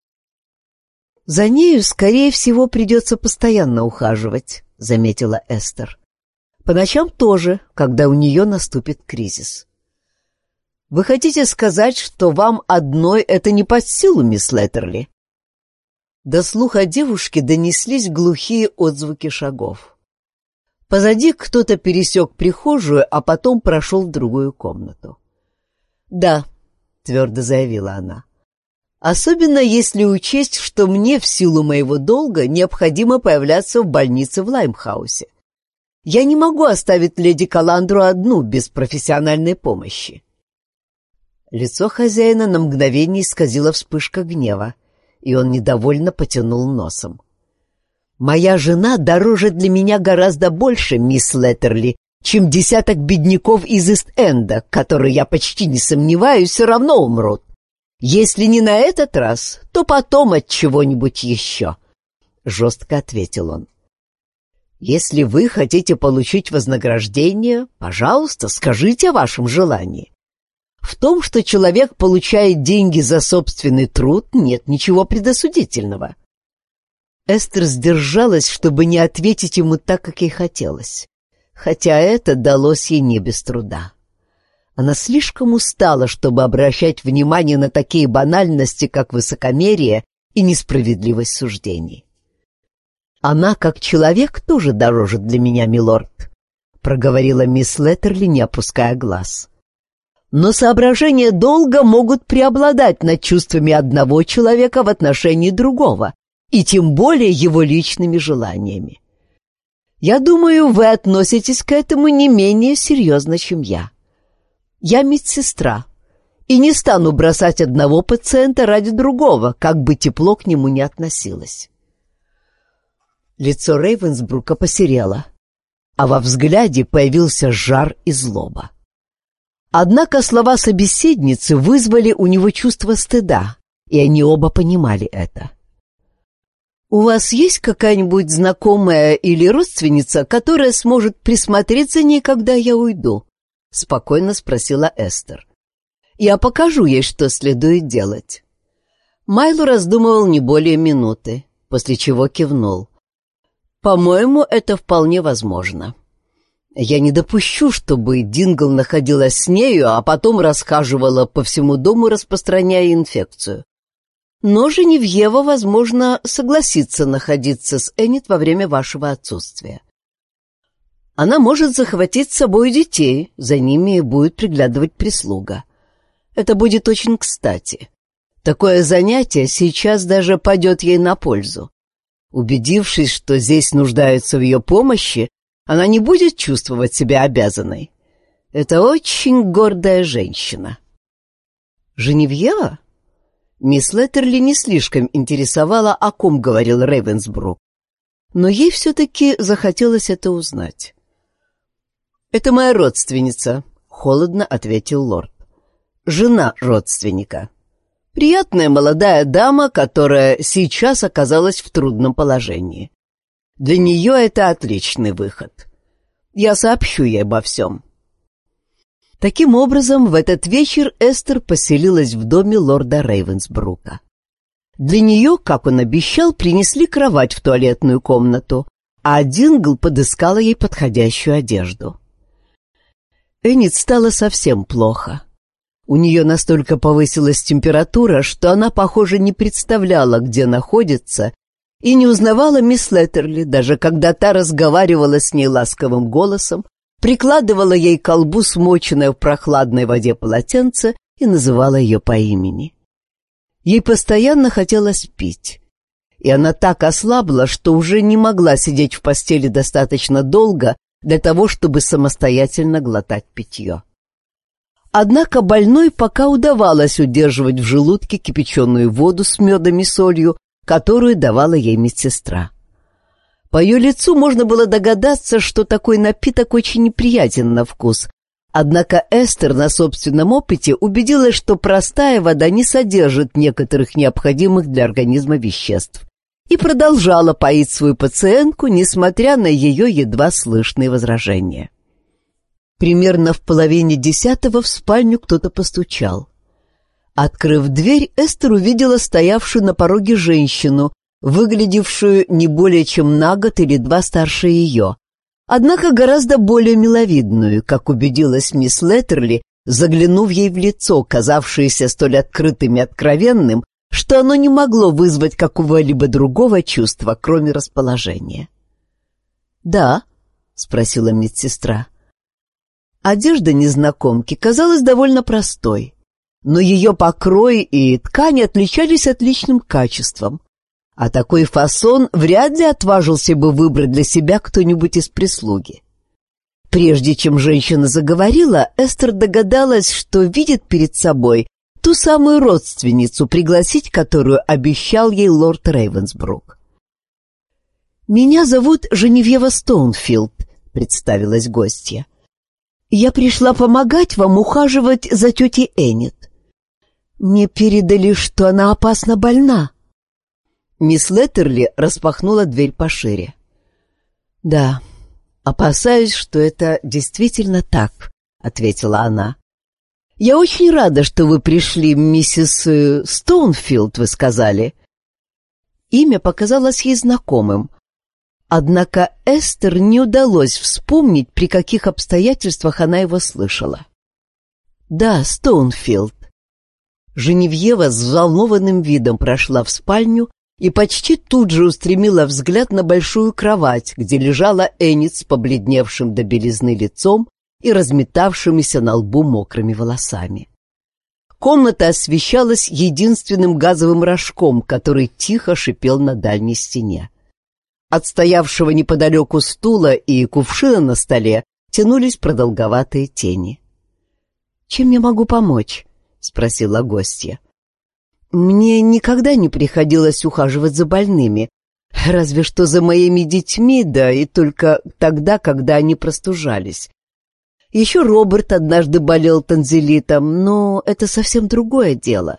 «За нею, скорее всего, придется постоянно ухаживать», — заметила Эстер. «По ночам тоже, когда у нее наступит кризис». «Вы хотите сказать, что вам одной это не под силу, мисс Леттерли?» До слуха девушки донеслись глухие отзвуки шагов. Позади кто-то пересек прихожую, а потом прошел в другую комнату. «Да», — твердо заявила она, — «особенно если учесть, что мне в силу моего долга необходимо появляться в больнице в Лаймхаусе. Я не могу оставить леди Каландру одну без профессиональной помощи». Лицо хозяина на мгновение исказила вспышка гнева, и он недовольно потянул носом. «Моя жена дороже для меня гораздо больше, мисс Леттерли, чем десяток бедняков из Ист-Энда, которые, я почти не сомневаюсь, все равно умрут. Если не на этот раз, то потом от чего-нибудь еще», — жестко ответил он. Если вы хотите получить вознаграждение, пожалуйста, скажите о вашем желании. В том, что человек получает деньги за собственный труд, нет ничего предосудительного». Эстер сдержалась, чтобы не ответить ему так, как ей хотелось, хотя это далось ей не без труда. Она слишком устала, чтобы обращать внимание на такие банальности, как высокомерие и несправедливость суждений. «Она, как человек, тоже дорожит для меня, милорд», — проговорила мисс Леттерли, не опуская глаз. «Но соображения долга могут преобладать над чувствами одного человека в отношении другого, и тем более его личными желаниями. Я думаю, вы относитесь к этому не менее серьезно, чем я. Я медсестра, и не стану бросать одного пациента ради другого, как бы тепло к нему ни относилось». Лицо Рейвенсбрука посерело, а во взгляде появился жар и злоба. Однако слова собеседницы вызвали у него чувство стыда, и они оба понимали это. «У вас есть какая-нибудь знакомая или родственница, которая сможет присмотреть за ней, когда я уйду?» — спокойно спросила Эстер. «Я покажу ей, что следует делать». Майло раздумывал не более минуты, после чего кивнул. «По-моему, это вполне возможно. Я не допущу, чтобы Дингл находилась с нею, а потом расхаживала по всему дому, распространяя инфекцию. Но Женевьева, возможно, согласится находиться с Эннет во время вашего отсутствия. Она может захватить с собой детей, за ними будет приглядывать прислуга. Это будет очень кстати. Такое занятие сейчас даже пойдет ей на пользу. Убедившись, что здесь нуждаются в ее помощи, она не будет чувствовать себя обязанной. Это очень гордая женщина». «Женевьева?» Мисс Леттерли не слишком интересовала, о ком говорил Рейвенсбрук, но ей все-таки захотелось это узнать. «Это моя родственница», — холодно ответил лорд. «Жена родственника. Приятная молодая дама, которая сейчас оказалась в трудном положении. Для нее это отличный выход. Я сообщу ей обо всем». Таким образом, в этот вечер Эстер поселилась в доме лорда Рейвенсбрука. Для нее, как он обещал, принесли кровать в туалетную комнату, а Дингл подыскала ей подходящую одежду. Эннет стало совсем плохо. У нее настолько повысилась температура, что она, похоже, не представляла, где находится, и не узнавала мисс Леттерли, даже когда та разговаривала с ней ласковым голосом, прикладывала ей к колбу смоченное в прохладной воде полотенце и называла ее по имени. Ей постоянно хотелось пить, и она так ослабла, что уже не могла сидеть в постели достаточно долго для того, чтобы самостоятельно глотать питье. Однако больной пока удавалось удерживать в желудке кипяченую воду с медом и солью, которую давала ей медсестра. По ее лицу можно было догадаться, что такой напиток очень неприятен на вкус, однако Эстер на собственном опыте убедилась, что простая вода не содержит некоторых необходимых для организма веществ, и продолжала поить свою пациентку, несмотря на ее едва слышные возражения. Примерно в 9:30 в спальню кто-то постучал. Открыв дверь, Эстер увидела стоявшую на пороге женщину, выглядевшую не более чем на год или два старше ее, однако гораздо более миловидную, как убедилась мисс Леттерли, заглянув ей в лицо, казавшееся столь открытым и откровенным, что оно не могло вызвать какого-либо другого чувства, кроме расположения. «Да?» — спросила медсестра. Одежда незнакомки казалась довольно простой, но ее покрой и ткань отличались отличным качеством, а такой фасон вряд ли отважился бы выбрать для себя кто-нибудь из прислуги. Прежде чем женщина заговорила, Эстер догадалась, что видит перед собой ту самую родственницу, пригласить которую обещал ей лорд Рейвенсбрук. «Меня зовут Женевьева Стоунфилд», — представилась гостья. «Я пришла помогать вам ухаживать за тетей Эннет. Мне передали, что она опасно больна». Мисс Леттерли распахнула дверь пошире. «Да, опасаюсь, что это действительно так», — ответила она. «Я очень рада, что вы пришли, миссис Стоунфилд, вы сказали». Имя показалось ей знакомым, однако Эстер не удалось вспомнить, при каких обстоятельствах она его слышала. «Да, Стоунфилд». Женевьева с взволнованным видом прошла в спальню и почти тут же устремила взгляд на большую кровать, где лежала Эннет с побледневшим до белизны лицом и разметавшимися на лбу мокрыми волосами. Комната освещалась единственным газовым рожком, который тихо шипел на дальней стене. От стоявшего неподалеку стула и кувшина на столе тянулись продолговатые тени. «Чем я могу помочь?» — спросила гостья. «Мне никогда не приходилось ухаживать за больными, разве что за моими детьми, да и только тогда, когда они простужались. Еще Роберт однажды болел танзелитом, но это совсем другое дело».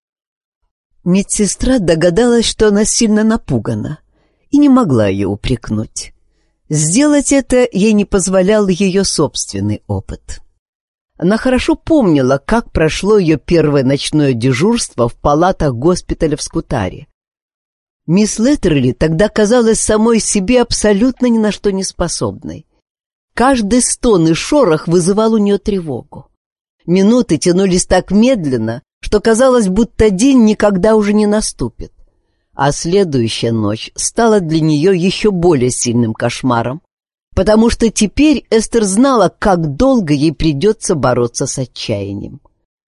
Медсестра догадалась, что она сильно напугана, и не могла ее упрекнуть. Сделать это ей не позволял ее собственный опыт. Она хорошо помнила, как прошло ее первое ночное дежурство в палатах госпиталя в Скутаре. Мисс Леттерли тогда казалась самой себе абсолютно ни на что не способной. Каждый стон и шорох вызывал у нее тревогу. Минуты тянулись так медленно, что казалось, будто день никогда уже не наступит. А следующая ночь стала для нее еще более сильным кошмаром, потому что теперь Эстер знала, как долго ей придется бороться с отчаянием.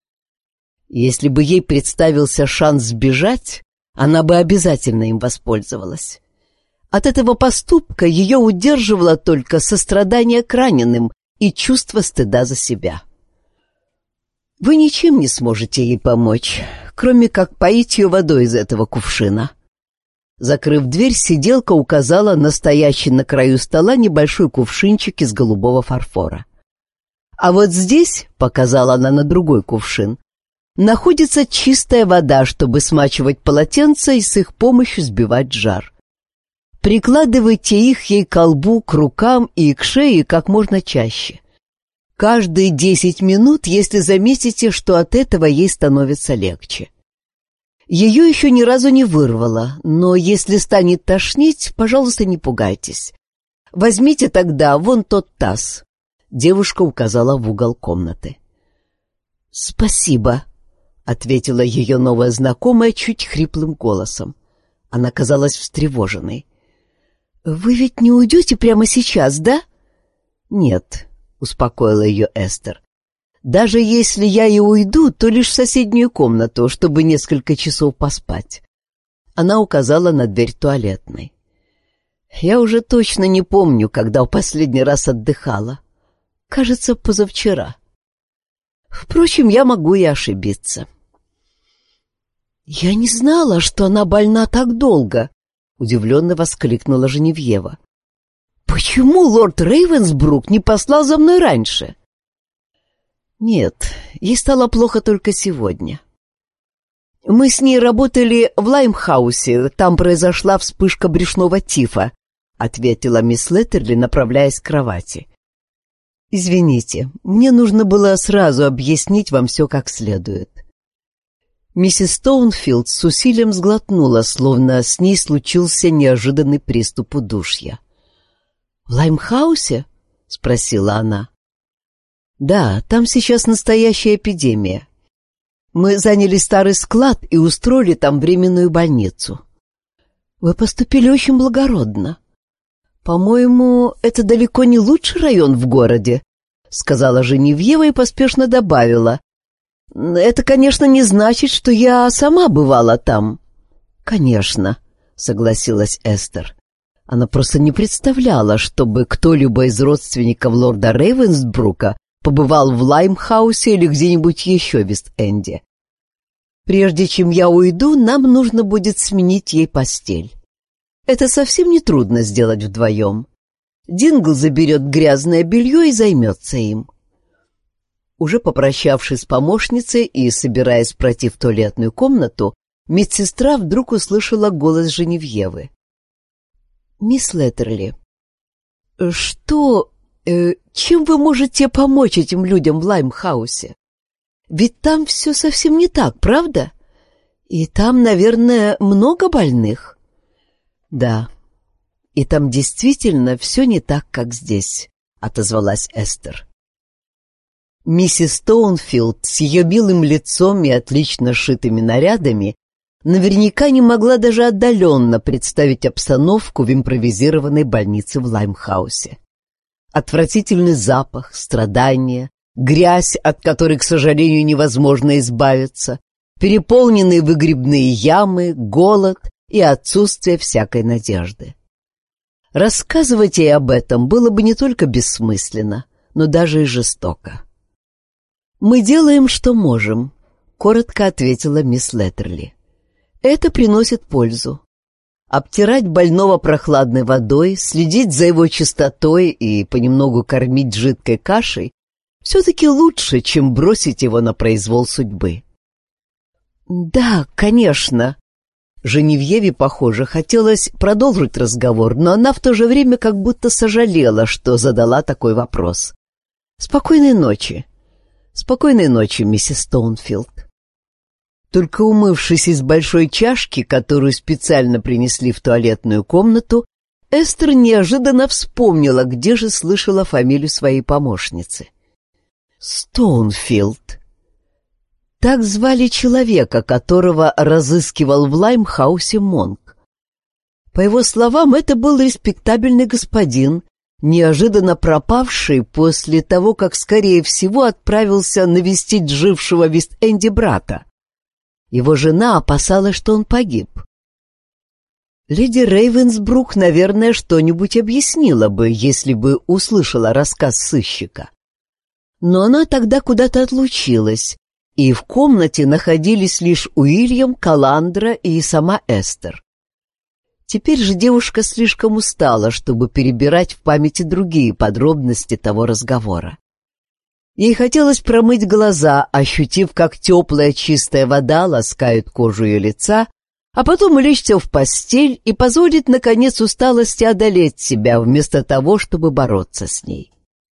Если бы ей представился шанс сбежать, она бы обязательно им воспользовалась. От этого поступка ее удерживало только сострадание к раненым и чувство стыда за себя. «Вы ничем не сможете ей помочь, кроме как поить ее водой из этого кувшина». Закрыв дверь, сиделка указала на стоящий на краю стола небольшой кувшинчик из голубого фарфора. «А вот здесь», — показала она на другой кувшин, — «находится чистая вода, чтобы смачивать полотенца и с их помощью сбивать жар. Прикладывайте их ей к лбу, к рукам и к шее как можно чаще. Каждые 10 минут, если заметите, что от этого ей становится легче. Ее еще ни разу не вырвало, но если станет тошнить, пожалуйста, не пугайтесь. Возьмите тогда вон тот таз». Девушка указала в угол комнаты. «Спасибо», — ответила ее новая знакомая чуть хриплым голосом. Она казалась встревоженной. «Вы ведь не уйдете прямо сейчас, да?» «Нет», — успокоила ее Эстер. «Даже если я и уйду, то лишь в соседнюю комнату, чтобы несколько часов поспать». Она указала на дверь туалетной. «Я уже точно не помню, когда в последний раз отдыхала. Кажется, позавчера. Впрочем, я могу и ошибиться». «Я не знала, что она больна так долго», — удивленно воскликнула Женевьева. «Почему лорд Рейвенсбрук не послал за мной раньше?» «Нет, ей стало плохо только сегодня. Мы с ней работали в Лаймхаусе, там произошла вспышка брюшного тифа», — ответила мисс Леттерли, направляясь к кровати. «Извините, мне нужно было сразу объяснить вам все как следует». Миссис Стоунфилд с усилием сглотнула, словно с ней случился неожиданный приступ удушья. «В Лаймхаусе?» — спросила она. «Да, там сейчас настоящая эпидемия. Мы заняли старый склад и устроили там временную больницу». «Вы поступили очень благородно. По-моему, это далеко не лучший район в городе», — сказала Женевьева и поспешно добавила. «Это, конечно, не значит, что я сама бывала там». «Конечно», — согласилась Эстер. Она просто не представляла, чтобы кто-либо из родственников лорда Рейвенсбрука побывал в Лаймхаусе или где-нибудь еще в Ист-Энде. «Прежде чем я уйду, нам нужно будет сменить ей постель. Это совсем не трудно сделать вдвоем. Дингл заберет грязное белье и займется им». Уже попрощавшись с помощницей и собираясь пройти в туалетную комнату, медсестра вдруг услышала голос Женевьевы. «Мисс Леттерли, Чем вы можете помочь этим людям в Лаймхаусе? Ведь там все совсем не так, правда? И там, наверное, много больных. Да, и там действительно все не так, как здесь, отозвалась Эстер. Миссис Стоунфилд с ее милым лицом и отлично сшитыми нарядами наверняка не могла даже отдаленно представить обстановку в импровизированной больнице в Лаймхаусе. Отвратительный запах, страдания, грязь, от которой, к сожалению, невозможно избавиться, переполненные выгребные ямы, голод и отсутствие всякой надежды. Рассказывать ей об этом было бы не только бессмысленно, но даже и жестоко. «Мы делаем, что можем», — коротко ответила мисс Леттерли. «Это приносит пользу. Обтирать больного прохладной водой, следить за его чистотой и понемногу кормить жидкой кашей все-таки лучше, чем бросить его на произвол судьбы». «Да, конечно». Женевьеве, похоже, хотелось продолжить разговор, но она в то же время как будто сожалела, что задала такой вопрос. «Спокойной ночи». «Спокойной ночи, миссис Стоунфилд». Только умывшись из большой чашки, которую специально принесли в туалетную комнату, Эстер неожиданно вспомнила, где же слышала фамилию своей помощницы. Стоунфилд. Так звали человека, которого разыскивал в Лаймхаусе Монк. По его словам, это был респектабельный господин, неожиданно пропавший после того, как, скорее всего, отправился навестить жившего в Ист-Энде брата. Его жена опасалась, что он погиб. Леди Рейвенсбрук, наверное, что-нибудь объяснила бы, если бы услышала рассказ сыщика. Но она тогда куда-то отлучилась, и в комнате находились лишь Уильям, Каландра и сама Эстер. Теперь же девушка слишком устала, чтобы перебирать в памяти другие подробности того разговора. Ей хотелось промыть глаза, ощутив, как теплая чистая вода ласкает кожу ее лица, а потом улечься в постель и позволить, наконец, усталости одолеть себя, вместо того, чтобы бороться с ней.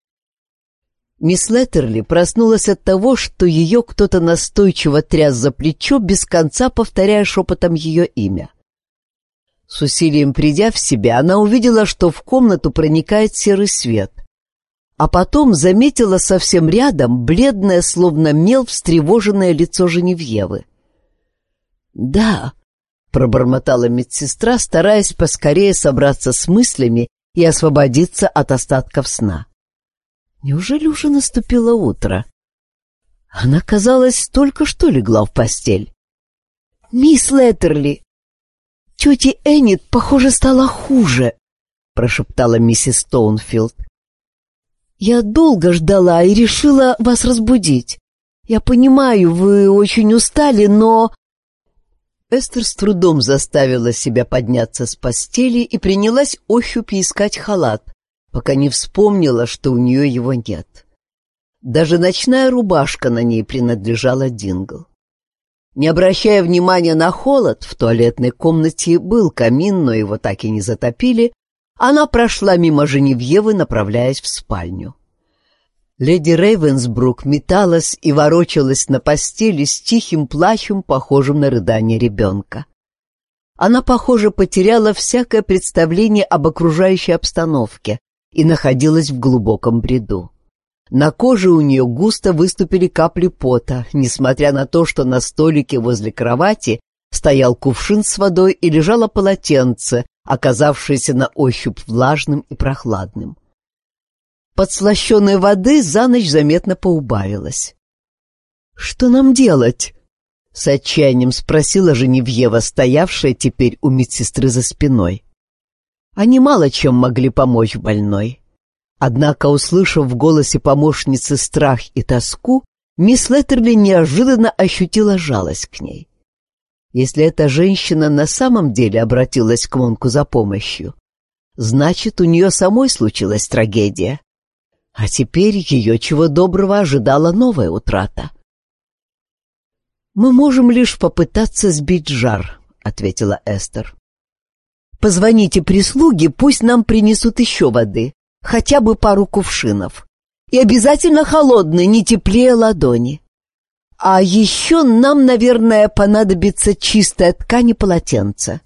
Мисс Леттерли проснулась от того, что ее кто-то настойчиво тряс за плечо, без конца повторяя шепотом ее имя. С усилием придя в себя, она увидела, что в комнату проникает серый свет, а потом заметила совсем рядом бледное, словно мел, встревоженное лицо Женевьевы. «Да», — пробормотала медсестра, стараясь поскорее собраться с мыслями и освободиться от остатков сна. Неужели уже наступило утро? Она, казалось, только что легла в постель. «Мисс Леттерли, тете Эннет, похоже, стало хуже», — прошептала миссис Стоунфилд. «Я долго ждала и решила вас разбудить. Я понимаю, вы очень устали, но...» Эстер с трудом заставила себя подняться с постели и принялась ощупью искать халат, пока не вспомнила, что у нее его нет. Даже ночная рубашка на ней принадлежала Дингл. Не обращая внимания на холод, в туалетной комнате был камин, но его так и не затопили, она прошла мимо Женевьевы, направляясь в спальню. Леди Рейвенсбрук металась и ворочалась на постели с тихим плачем, похожим на рыдание ребенка. Она, похоже, потеряла всякое представление об окружающей обстановке и находилась в глубоком бреду. На коже у нее густо выступили капли пота, несмотря на то, что на столике возле кровати стоял кувшин с водой и лежало полотенце, оказавшееся на ощупь влажным и прохладным. Подслащенной воды за ночь заметно поубавилось. «Что нам делать?» — с отчаянием спросила Женевьева, стоявшая теперь у медсестры за спиной. Они мало чем могли помочь больной. Однако, услышав в голосе помощницы страх и тоску, мисс Леттерли неожиданно ощутила жалость к ней. Если эта женщина на самом деле обратилась к Монку за помощью, значит, у нее самой случилась трагедия. А теперь ее, чего доброго, ожидала новая утрата. «Мы можем лишь попытаться сбить жар», — ответила Эстер. «Позвоните прислуге, пусть нам принесут еще воды. хотя бы пару кувшинов. И обязательно холодные, не теплее ладони. А еще нам, наверное, понадобится чистая ткань и полотенце».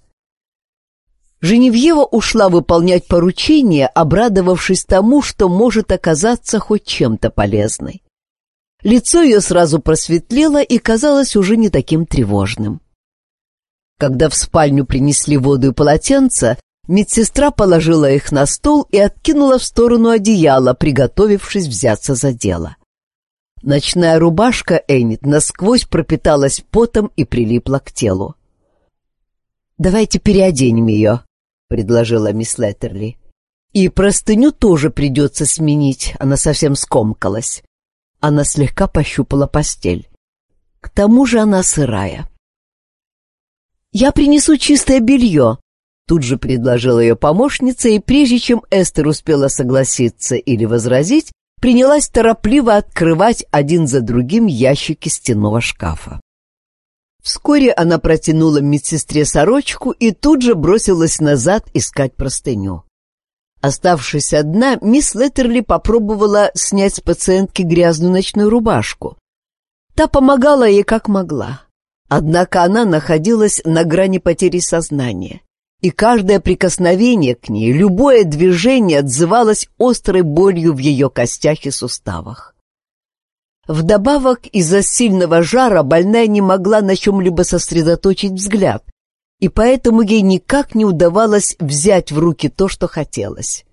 Женевьева ушла выполнять поручение, обрадовавшись тому, что может оказаться хоть чем-то полезной. Лицо ее сразу просветлело и казалось уже не таким тревожным. Когда в спальню принесли воду и полотенце, медсестра положила их на стол и откинула в сторону одеяло, приготовившись взяться за дело. Ночная рубашка Энит насквозь пропиталась потом и прилипла к телу. «Давайте переоденем ее», — предложила мисс Леттерли. «И простыню тоже придется сменить, она совсем скомкалась». Она слегка пощупала постель. К тому же она сырая. «Я принесу чистое белье», — тут же предложила ее помощница, и прежде чем Эстер успела согласиться или возразить, принялась торопливо открывать один за другим ящики стенного шкафа. Вскоре она протянула медсестре сорочку и тут же бросилась назад искать простыню. Оставшись одна, мисс Леттерли попробовала снять с пациентки грязную ночную рубашку. Та помогала ей как могла. Однако она находилась на грани потери сознания, и каждое прикосновение к ней, любое движение отзывалось острой болью в ее костях и суставах. Вдобавок, из-за сильного жара больная не могла на чем-либо сосредоточить взгляд, и поэтому ей никак не удавалось взять в руки то, что хотелось.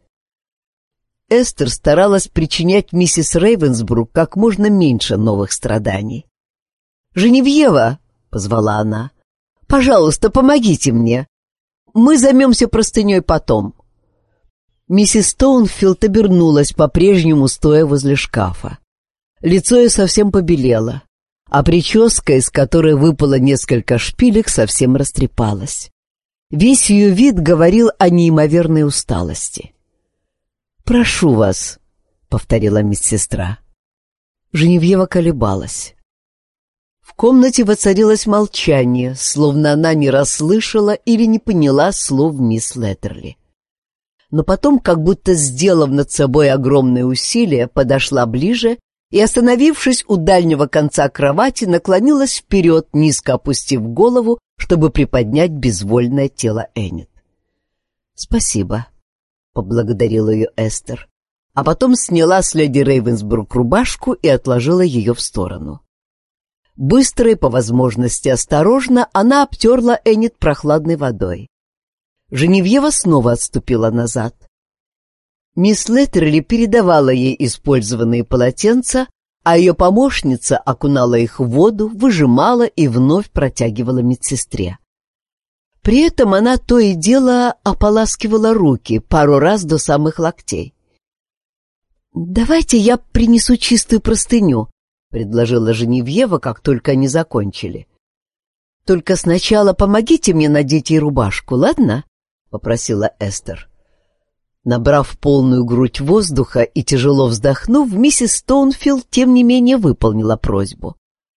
Эстер старалась причинять миссис Рейвенсбрук как можно меньше новых страданий. «Женевьева», — позвала она, — «пожалуйста, помогите мне. Мы займемся простыней потом». Миссис Стоунфилд обернулась, по-прежнему стоя возле шкафа. Лицо ее совсем побелело, а прическа, из которой выпало несколько шпилек, совсем растрепалась. Весь ее вид говорил о неимоверной усталости. «Прошу вас», — повторила медсестра. Женевьева колебалась. В комнате воцарилось молчание, словно она не расслышала или не поняла слов мисс Леттерли. Но потом, как будто сделав над собой огромное усилие, подошла ближе и, остановившись у дальнего конца кровати, наклонилась вперед, низко опустив голову, чтобы приподнять безвольное тело Энит. «Спасибо», — поблагодарила ее Эстер, а потом сняла с леди Рейвенсбрук рубашку и отложила ее в сторону. Быстро и, по возможности, осторожно она обтерла Энит прохладной водой. Женевьева снова отступила назад. Мисс Леттерли передавала ей использованные полотенца, а ее помощница окунала их в воду, выжимала и вновь протягивала медсестре. При этом она то и дело ополаскивала руки пару раз до самых локтей. «Давайте я принесу чистую простыню», — предложила Женевьева, как только они закончили. «Только сначала помогите мне надеть ей рубашку, ладно?» — попросила Эстер. Набрав полную грудь воздуха и тяжело вздохнув, миссис Стоунфилд тем не менее выполнила просьбу.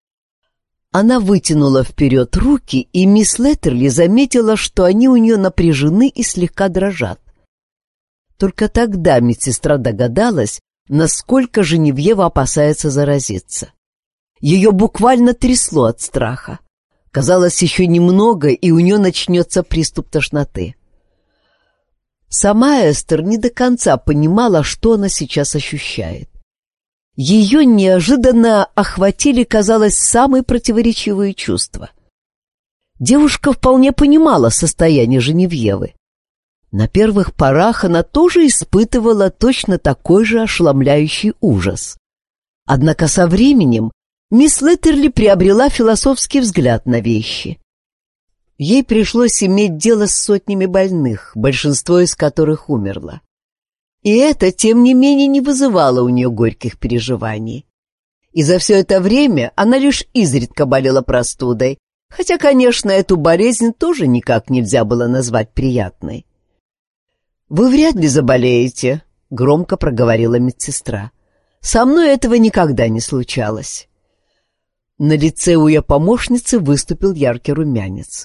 Она вытянула вперед руки, и мисс Леттерли заметила, что они у нее напряжены и слегка дрожат. Только тогда медсестра догадалась, насколько Женевьева опасается заразиться. Ее буквально трясло от страха. Казалось, еще немного, и у нее начнется приступ тошноты. Сама Эстер не до конца понимала, что она сейчас ощущает. Ее неожиданно охватили, казалось, самые противоречивые чувства. Девушка вполне понимала состояние Женевьевы. На первых порах она тоже испытывала точно такой же ошеломляющий ужас. Однако со временем мисс Леттерли приобрела философский взгляд на вещи. Ей пришлось иметь дело с сотнями больных, большинство из которых умерло. И это, тем не менее, не вызывало у нее горьких переживаний. И за все это время она лишь изредка болела простудой, хотя, конечно, эту болезнь тоже никак нельзя было назвать приятной. «Вы вряд ли заболеете», — громко проговорила медсестра. «Со мной этого никогда не случалось». На лице у ее помощницы выступил яркий румянец.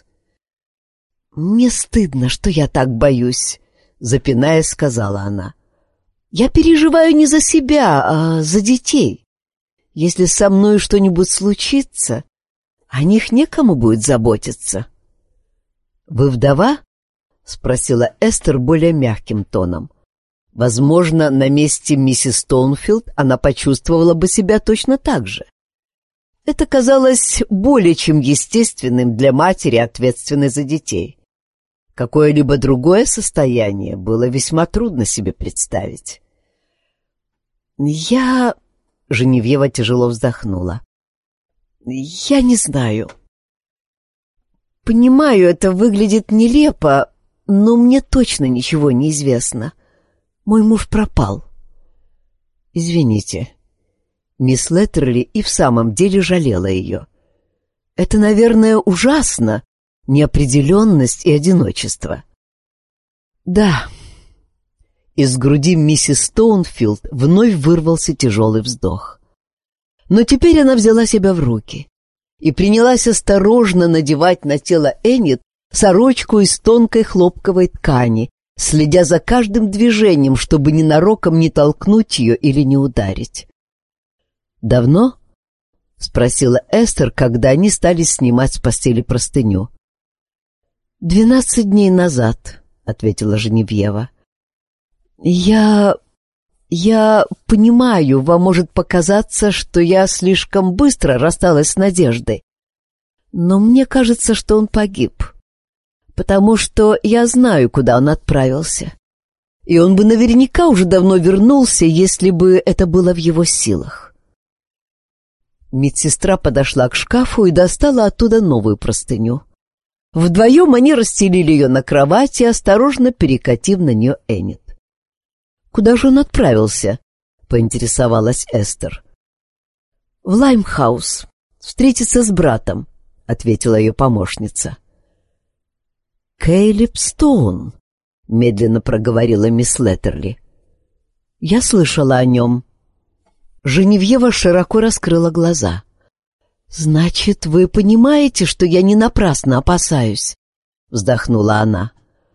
«Мне стыдно, что я так боюсь», — запинаясь, сказала она. Я переживаю не за себя, а за детей. Если со мной что-нибудь случится, о них некому будет заботиться». «Вы вдова?» — спросила Эстер более мягким тоном. Возможно, на месте миссис Стоунфилд она почувствовала бы себя точно так же. Это казалось более чем естественным для матери, ответственной за детей. Какое-либо другое состояние было весьма трудно себе представить. Женевьева тяжело вздохнула. «Я не знаю. Понимаю, это выглядит нелепо, но мне точно ничего не известно. Мой муж пропал». «Извините». Мисс Леттерли и в самом деле жалела ее. «Это, наверное, ужасно, неопределенность и одиночество». «Да». Из груди миссис Стоунфилд вновь вырвался тяжелый вздох. Но теперь она взяла себя в руки и принялась осторожно надевать на тело Эннет сорочку из тонкой хлопковой ткани, следя за каждым движением, чтобы ненароком не толкнуть ее или не ударить. «Давно?» — спросила Эстер, когда они стали снимать с постели простыню. 12 дней назад», — ответила Женевьева. «Я понимаю, вам может показаться, что я слишком быстро рассталась с Надеждой, но мне кажется, что он погиб, потому что я знаю, куда он отправился, и он бы наверняка уже давно вернулся, если бы это было в его силах». Медсестра подошла к шкафу и достала оттуда новую простыню. Вдвоем они расстелили ее на кровати, осторожно перекатив на нее Эннет. «Куда же он отправился?» — поинтересовалась Эстер. «В Лаймхаус. Встретиться с братом», — ответила ее помощница. «Кейлип Стоун», — медленно проговорила мисс Леттерли. «Я слышала о нем». Женевьева широко раскрыла глаза. «Значит, вы понимаете, что я не напрасно опасаюсь?» — вздохнула она.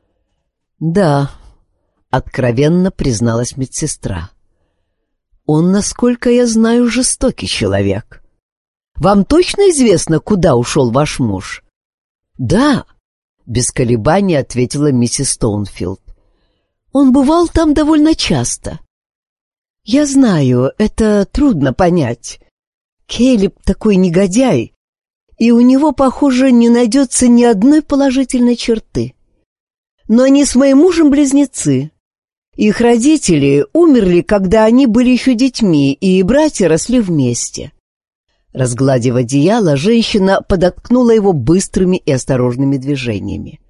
«Да», — откровенно призналась медсестра. «Он, насколько я знаю, жестокий человек. Вам точно известно, куда ушел ваш муж?» «Да», — без колебаний ответила миссис Стоунфилд. «Он бывал там довольно часто». «Я знаю, это трудно понять. Кейлип такой негодяй, и у него, похоже, не найдется ни одной положительной черты. Но они с моим мужем близнецы. Их родители умерли, когда они были еще детьми, и братья росли вместе». Разгладив одеяло, женщина подоткнула его быстрыми и осторожными движениями.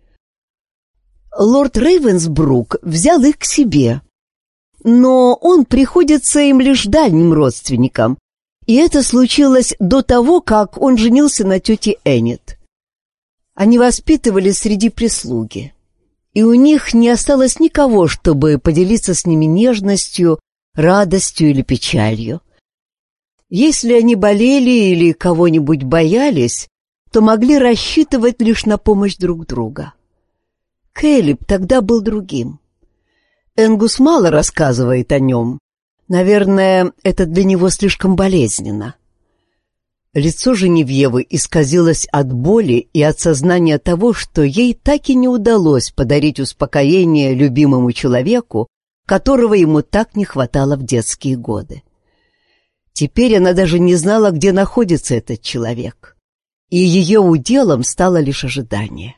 «Лорд Рейвенсбрук взял их к себе, но он приходится им лишь дальним родственникам, и это случилось до того, как он женился на тете Эннет. Они воспитывались среди прислуги, и у них не осталось никого, чтобы поделиться с ними нежностью, радостью или печалью. Если они болели или кого-нибудь боялись, то могли рассчитывать лишь на помощь друг друга. Кейлип тогда был другим. Энгус мало рассказывает о нем. Наверное, это для него слишком болезненно». Лицо Женевьевы исказилось от боли и от сознания того, что ей так и не удалось подарить успокоение любимому человеку, которого ему так не хватало в детские годы. Теперь она даже не знала, где находится этот человек, и ее уделом стало лишь ожидание.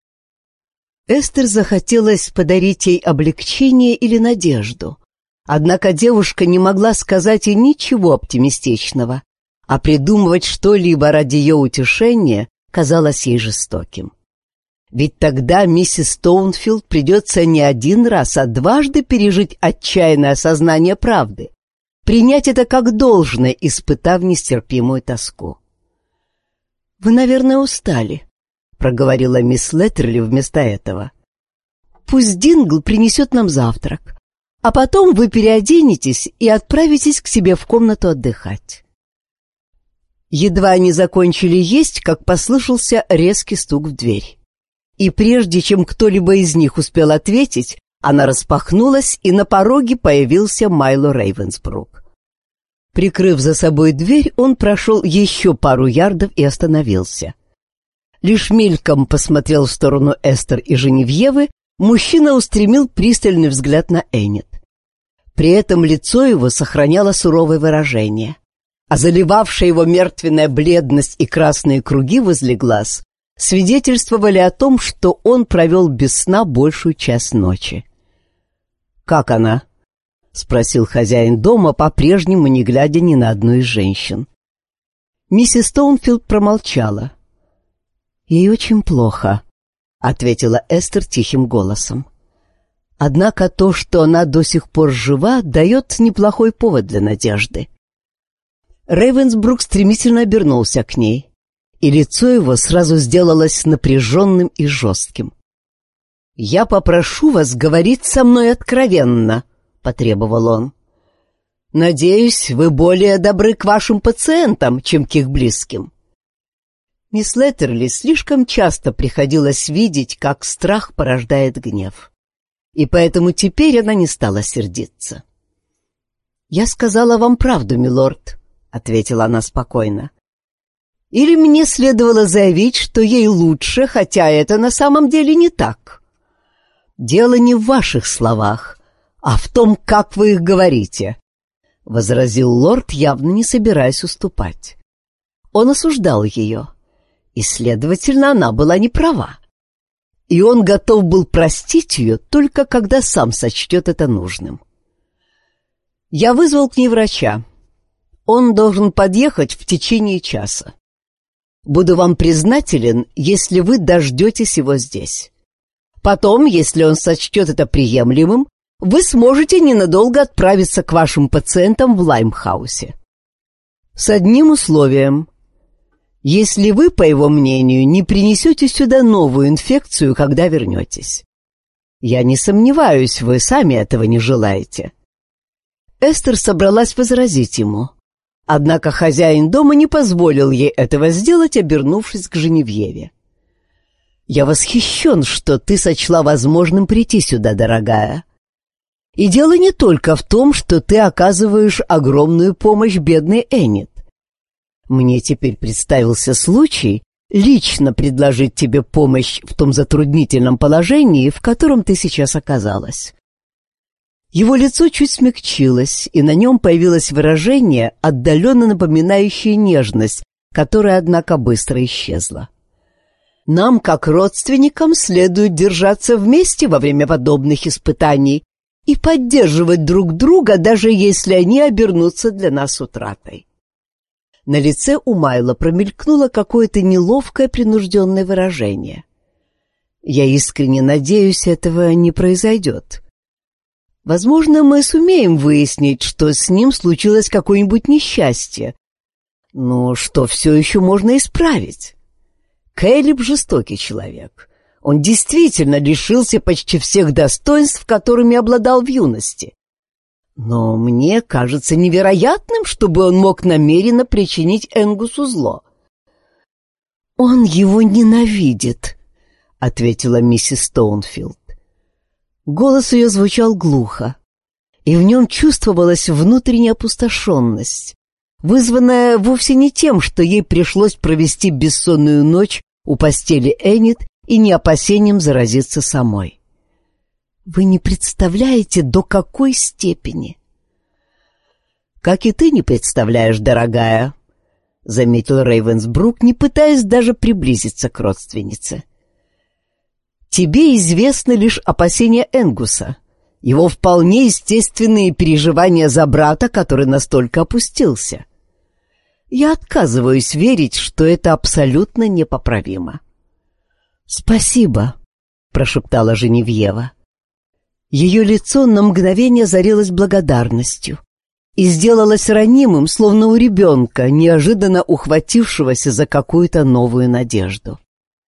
Эстер захотелось подарить ей облегчение или надежду, однако девушка не могла сказать ей ничего оптимистичного, а придумывать что-либо ради ее утешения казалось ей жестоким. Ведь тогда миссис Стоунфилд придется не один раз, а дважды пережить отчаянное осознание правды, принять это как должное, испытав нестерпимую тоску. «Вы, наверное, устали», — проговорила мисс Леттерли вместо этого. «Пусть Дингл принесет нам завтрак, а потом вы переоденетесь и отправитесь к себе в комнату отдыхать». Едва они закончили есть, как послышался резкий стук в дверь. И прежде чем кто-либо из них успел ответить, Она распахнулась, и на пороге появился Майло Рейвенсбрук. Прикрыв за собой дверь, он прошел еще пару ярдов и остановился. Лишь мельком посмотрел в сторону Эстер и Женевьевы, мужчина устремил пристальный взгляд на Эннет. При этом лицо его сохраняло суровое выражение, а заливавшая его мертвенная бледность и красные круги возле глаз свидетельствовали о том, что он провел без сна большую часть ночи. «Как она?» — спросил хозяин дома, по-прежнему не глядя ни на одну из женщин. Миссис Стоунфилд промолчала. «Ей очень плохо», — ответила Эстер тихим голосом. «Однако то, что она до сих пор жива, дает неплохой повод для надежды». Рейвенсбрук стремительно обернулся к ней, и лицо его сразу сделалось напряженным и жестким. «Я попрошу вас говорить со мной откровенно», — потребовал он. «Надеюсь, вы более добры к вашим пациентам, чем к их близким». Мисс Леттерли слишком часто приходилось видеть, как страх порождает гнев, и поэтому теперь она не стала сердиться. «Я сказала вам правду, милорд», — ответила она спокойно. «Или мне следовало заявить, что ей лучше, хотя это на самом деле не так. Дело не в ваших словах, а в том, как вы их говорите», — возразил лорд, явно не собираясь уступать. Он осуждал ее, и, следовательно, она была не права. И он готов был простить ее только когда сам сочтет это нужным. «Я вызвал к ней врача. Он должен подъехать в течение часа. Буду вам признателен, если вы дождетесь его здесь. Потом, если он сочтет это приемлемым, вы сможете ненадолго отправиться к вашим пациентам в Лаймхаусе. С одним условием. Если вы, по его мнению, не принесете сюда новую инфекцию, когда вернетесь. Я не сомневаюсь, вы сами этого не желаете». Эстер собралась возразить ему, однако хозяин дома не позволил ей этого сделать, обернувшись к Женевьеве. «Я восхищен, что ты сочла возможным прийти сюда, дорогая. И дело не только в том, что ты оказываешь огромную помощь бедной Эннет. Мне теперь представился случай лично предложить тебе помощь в том затруднительном положении, в котором ты сейчас оказалась». Его лицо чуть смягчилось, и на нем появилось выражение, отдаленно напоминающее нежность, которая, однако, быстро исчезла. «Нам, как родственникам, следует держаться вместе во время подобных испытаний и поддерживать друг друга, даже если они обернутся для нас утратой». На лице у Майло промелькнуло какое-то неловкое принужденное выражение. «Я искренне надеюсь, этого не произойдет. Возможно, мы сумеем выяснить, что с ним случилось какое-нибудь несчастье, но что все еще можно исправить. Кэлеб — жестокий человек. Он действительно лишился почти всех достоинств, которыми обладал в юности. Но мне кажется невероятным, чтобы он мог намеренно причинить Энгусу зло». «Он его ненавидит», — ответила миссис Стоунфилд. Голос ее звучал глухо, и в нем чувствовалась внутренняя опустошенность, вызванная вовсе не тем, что ей пришлось провести бессонную ночь у постели Эннет, и не опасением заразиться самой. «Вы не представляете, до какой степени». «Как и ты не представляешь, дорогая», — заметил Рейвенсбрук, не пытаясь даже приблизиться к родственнице. «Тебе известны лишь опасения Энгуса, его вполне естественные переживания за брата, который настолько опустился. Я отказываюсь верить, что это абсолютно непоправимо». «Спасибо», — прошептала Женевьева. Ее лицо на мгновение зарилось благодарностью и сделалось ранимым, словно у ребенка, неожиданно ухватившегося за какую-то новую надежду.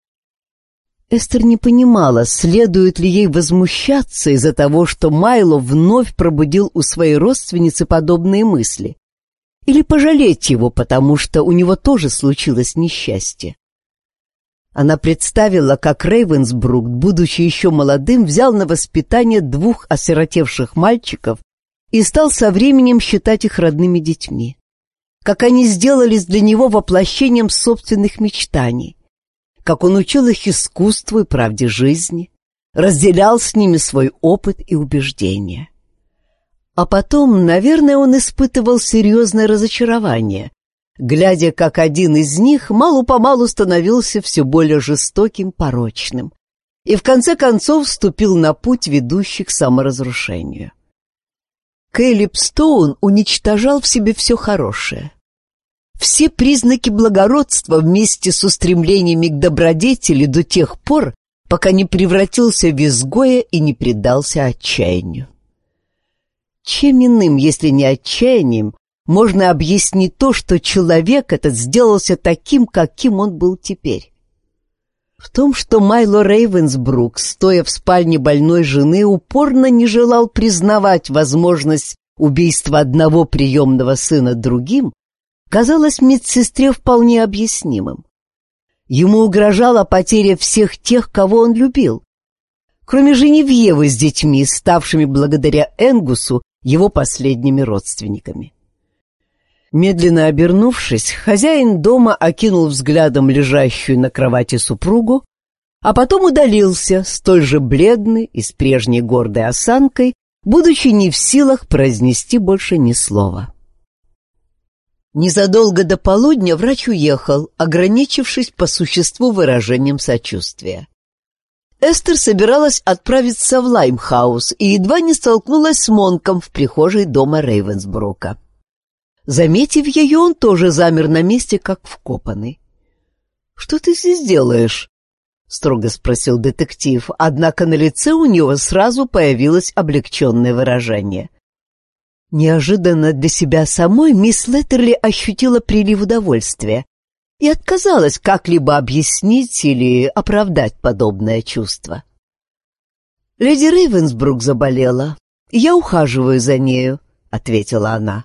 Эстер не понимала, следует ли ей возмущаться из-за того, что Майло вновь пробудил у своей родственницы подобные мысли, или пожалеть его, потому что у него тоже случилось несчастье. Она представила, как Рейвенсбрук, будучи еще молодым, взял на воспитание 2 осиротевших мальчиков и стал со временем считать их родными детьми. Как они сделались для него воплощением собственных мечтаний, как он учил их искусству и правде жизни, разделял с ними свой опыт и убеждения. А потом, наверное, он испытывал серьезное разочарование, глядя, как один из них мало-помалу становился все более жестоким, порочным и в конце концов вступил на путь, ведущий к саморазрушению. Кэлиб Стоун уничтожал в себе все хорошее. Все признаки благородства вместе с устремлениями к добродетели до тех пор, пока не превратился в изгоя и не предался отчаянию. Чем иным, если не отчаянием, можно объяснить то, что человек этот сделался таким, каким он был теперь? В том, что Майло Рейвенсбрук, стоя в спальне больной жены, упорно не желал признавать возможность убийства одного приемного сына другим, казалось медсестре вполне объяснимым. Ему угрожала потеря всех тех, кого он любил, кроме Женевьевы с детьми, ставшими благодаря Энгусу его последними родственниками. Медленно обернувшись, хозяин дома окинул взглядом лежащую на кровати супругу, а потом удалился, столь же бледный и с прежней гордой осанкой, будучи не в силах произнести больше ни слова. Незадолго до полудня врач уехал, ограничившись по существу выражением сочувствия. Эстер собиралась отправиться в Лаймхаус и едва не столкнулась с Монком в прихожей дома Рейвенсбрука. Заметив ее, он тоже замер на месте, как вкопанный. «Что ты здесь делаешь?» — строго спросил детектив, однако на лице у него сразу появилось облегченное выражение. Неожиданно для себя самой мисс Леттерли ощутила прилив удовольствия и отказалась как-либо объяснить или оправдать подобное чувство. «Леди Рейвенсбрук заболела, и я ухаживаю за нею», — ответила она.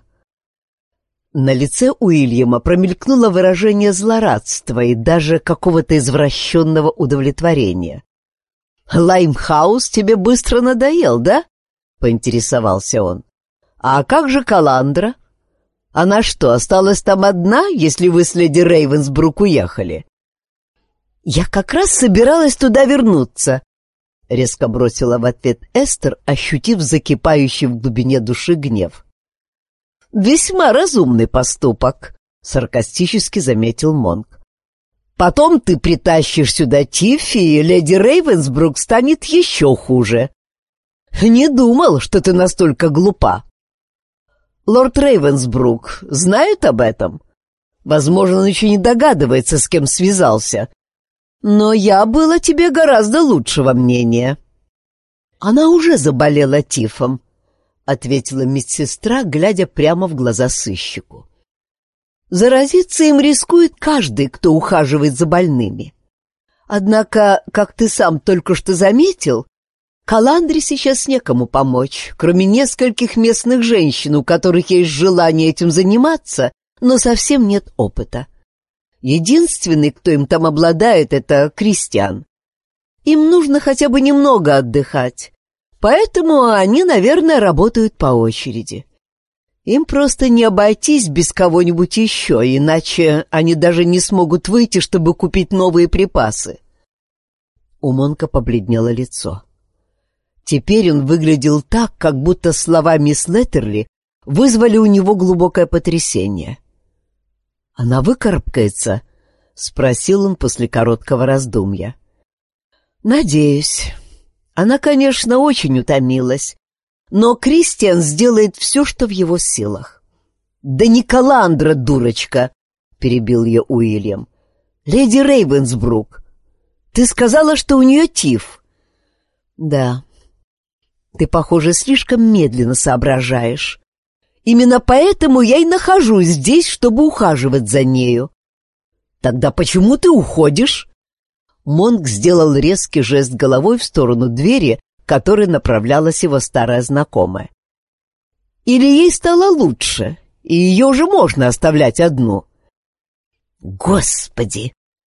На лице Уильяма промелькнуло выражение злорадства и даже какого-то извращенного удовлетворения. «Лаймхаус тебе быстро надоел, да?» — поинтересовался он. «А как же Каландра? Она что, осталась там одна, если вы с леди Рейвенсбрук уехали?» «Я как раз собиралась туда вернуться», — резко бросила в ответ Эстер, ощутив закипающий в глубине души гнев. «Весьма разумный поступок», — саркастически заметил Монк. «Потом ты притащишь сюда Тиффи, и леди Рейвенсбрук станет еще хуже. Не думал, что ты настолько глупа. Лорд Рейвенсбрук знает об этом? Возможно, он еще не догадывается, с кем связался. Но я была тебе гораздо лучшего мнения». «Она уже заболела тифом», — ответила медсестра, глядя прямо в глаза сыщику. «Заразиться им рискует каждый, кто ухаживает за больными. Однако, как ты сам только что заметил, Каландре сейчас некому помочь, кроме нескольких местных женщин, у которых есть желание этим заниматься, но совсем нет опыта. Единственный, кто им там обладает, — это Кристиан. Им нужно хотя бы немного отдыхать, поэтому они, наверное, работают по очереди. Им просто не обойтись без кого-нибудь еще, иначе они даже не смогут выйти, чтобы купить новые припасы». У Монка побледнело лицо. Теперь он выглядел так, как будто слова мисс Леттерли вызвали у него глубокое потрясение. «Она выкарабкается?» — спросил он после короткого раздумья. «Надеюсь. Она, конечно, очень утомилась, но Кристиан сделает все, что в его силах». «Да не Каландра, дурочка!» — перебил ее Уильям. «Леди Рейвенсбрук, ты сказала, что у нее тиф». «Да. Ты, похоже, слишком медленно соображаешь. Именно поэтому я и нахожусь здесь, чтобы ухаживать за нею». «Тогда почему ты уходишь?» Монк сделал резкий жест головой в сторону двери, к которой направлялась его старая знакомая. «Или ей стало лучше, и ее уже можно оставлять одну?» «Господи,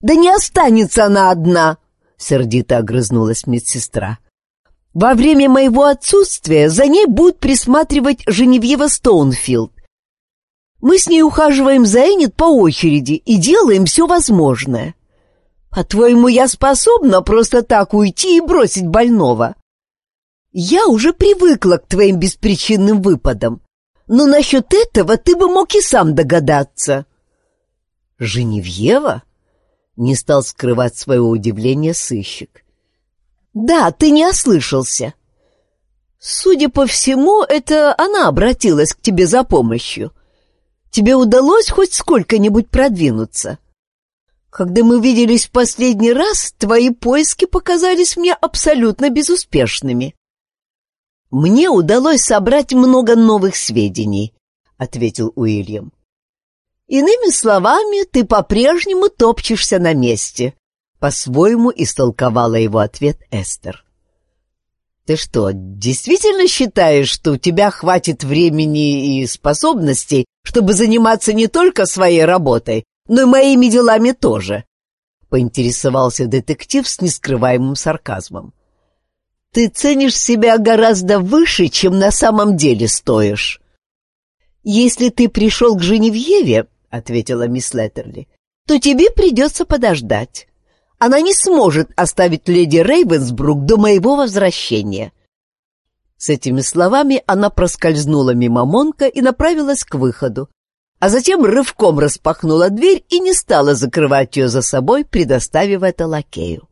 Да не останется она одна, сердито огрызнулась медсестра. Во время моего отсутствия за ней будет присматривать Женевьева Стоунфилд. Мы с ней ухаживаем за Энит по очереди и делаем все возможное. По-твоему, я способна просто так уйти и бросить больного? Я уже привыкла к твоим беспричинным выпадам, но насчет этого ты бы мог и сам догадаться. Женевьева? Не стал скрывать своего удивления сыщик. Да, ты не ослышался. Судя по всему, это она обратилась к тебе за помощью. Тебе удалось хоть сколько-нибудь продвинуться? Когда мы виделись в последний раз, твои поиски показались мне абсолютно безуспешными. Мне удалось собрать много новых сведений, ответил Уильям. Иными словами, ты по-прежнему топчешься на месте. По-своему истолковала его ответ Эстер. «Ты что, действительно считаешь, что у тебя хватит времени и способностей, чтобы заниматься не только своей работой, но и моими делами тоже?» — поинтересовался детектив с нескрываемым сарказмом. «Ты ценишь себя гораздо выше, чем на самом деле стоишь». «Если ты пришел к Женевьеве, — ответила мисс Леттерли, — то тебе придется подождать. Она не сможет оставить леди Рейвенсбрук до моего возвращения». С этими словами она проскользнула мимо Монка и направилась к выходу, а затем рывком распахнула дверь и не стала закрывать ее за собой, предоставив это лакею.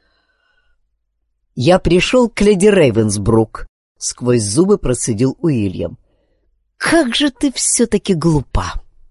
«Я пришел к леди Рейвенсбрук», — сквозь зубы процедил Уильям. «Как же ты все-таки глупа!»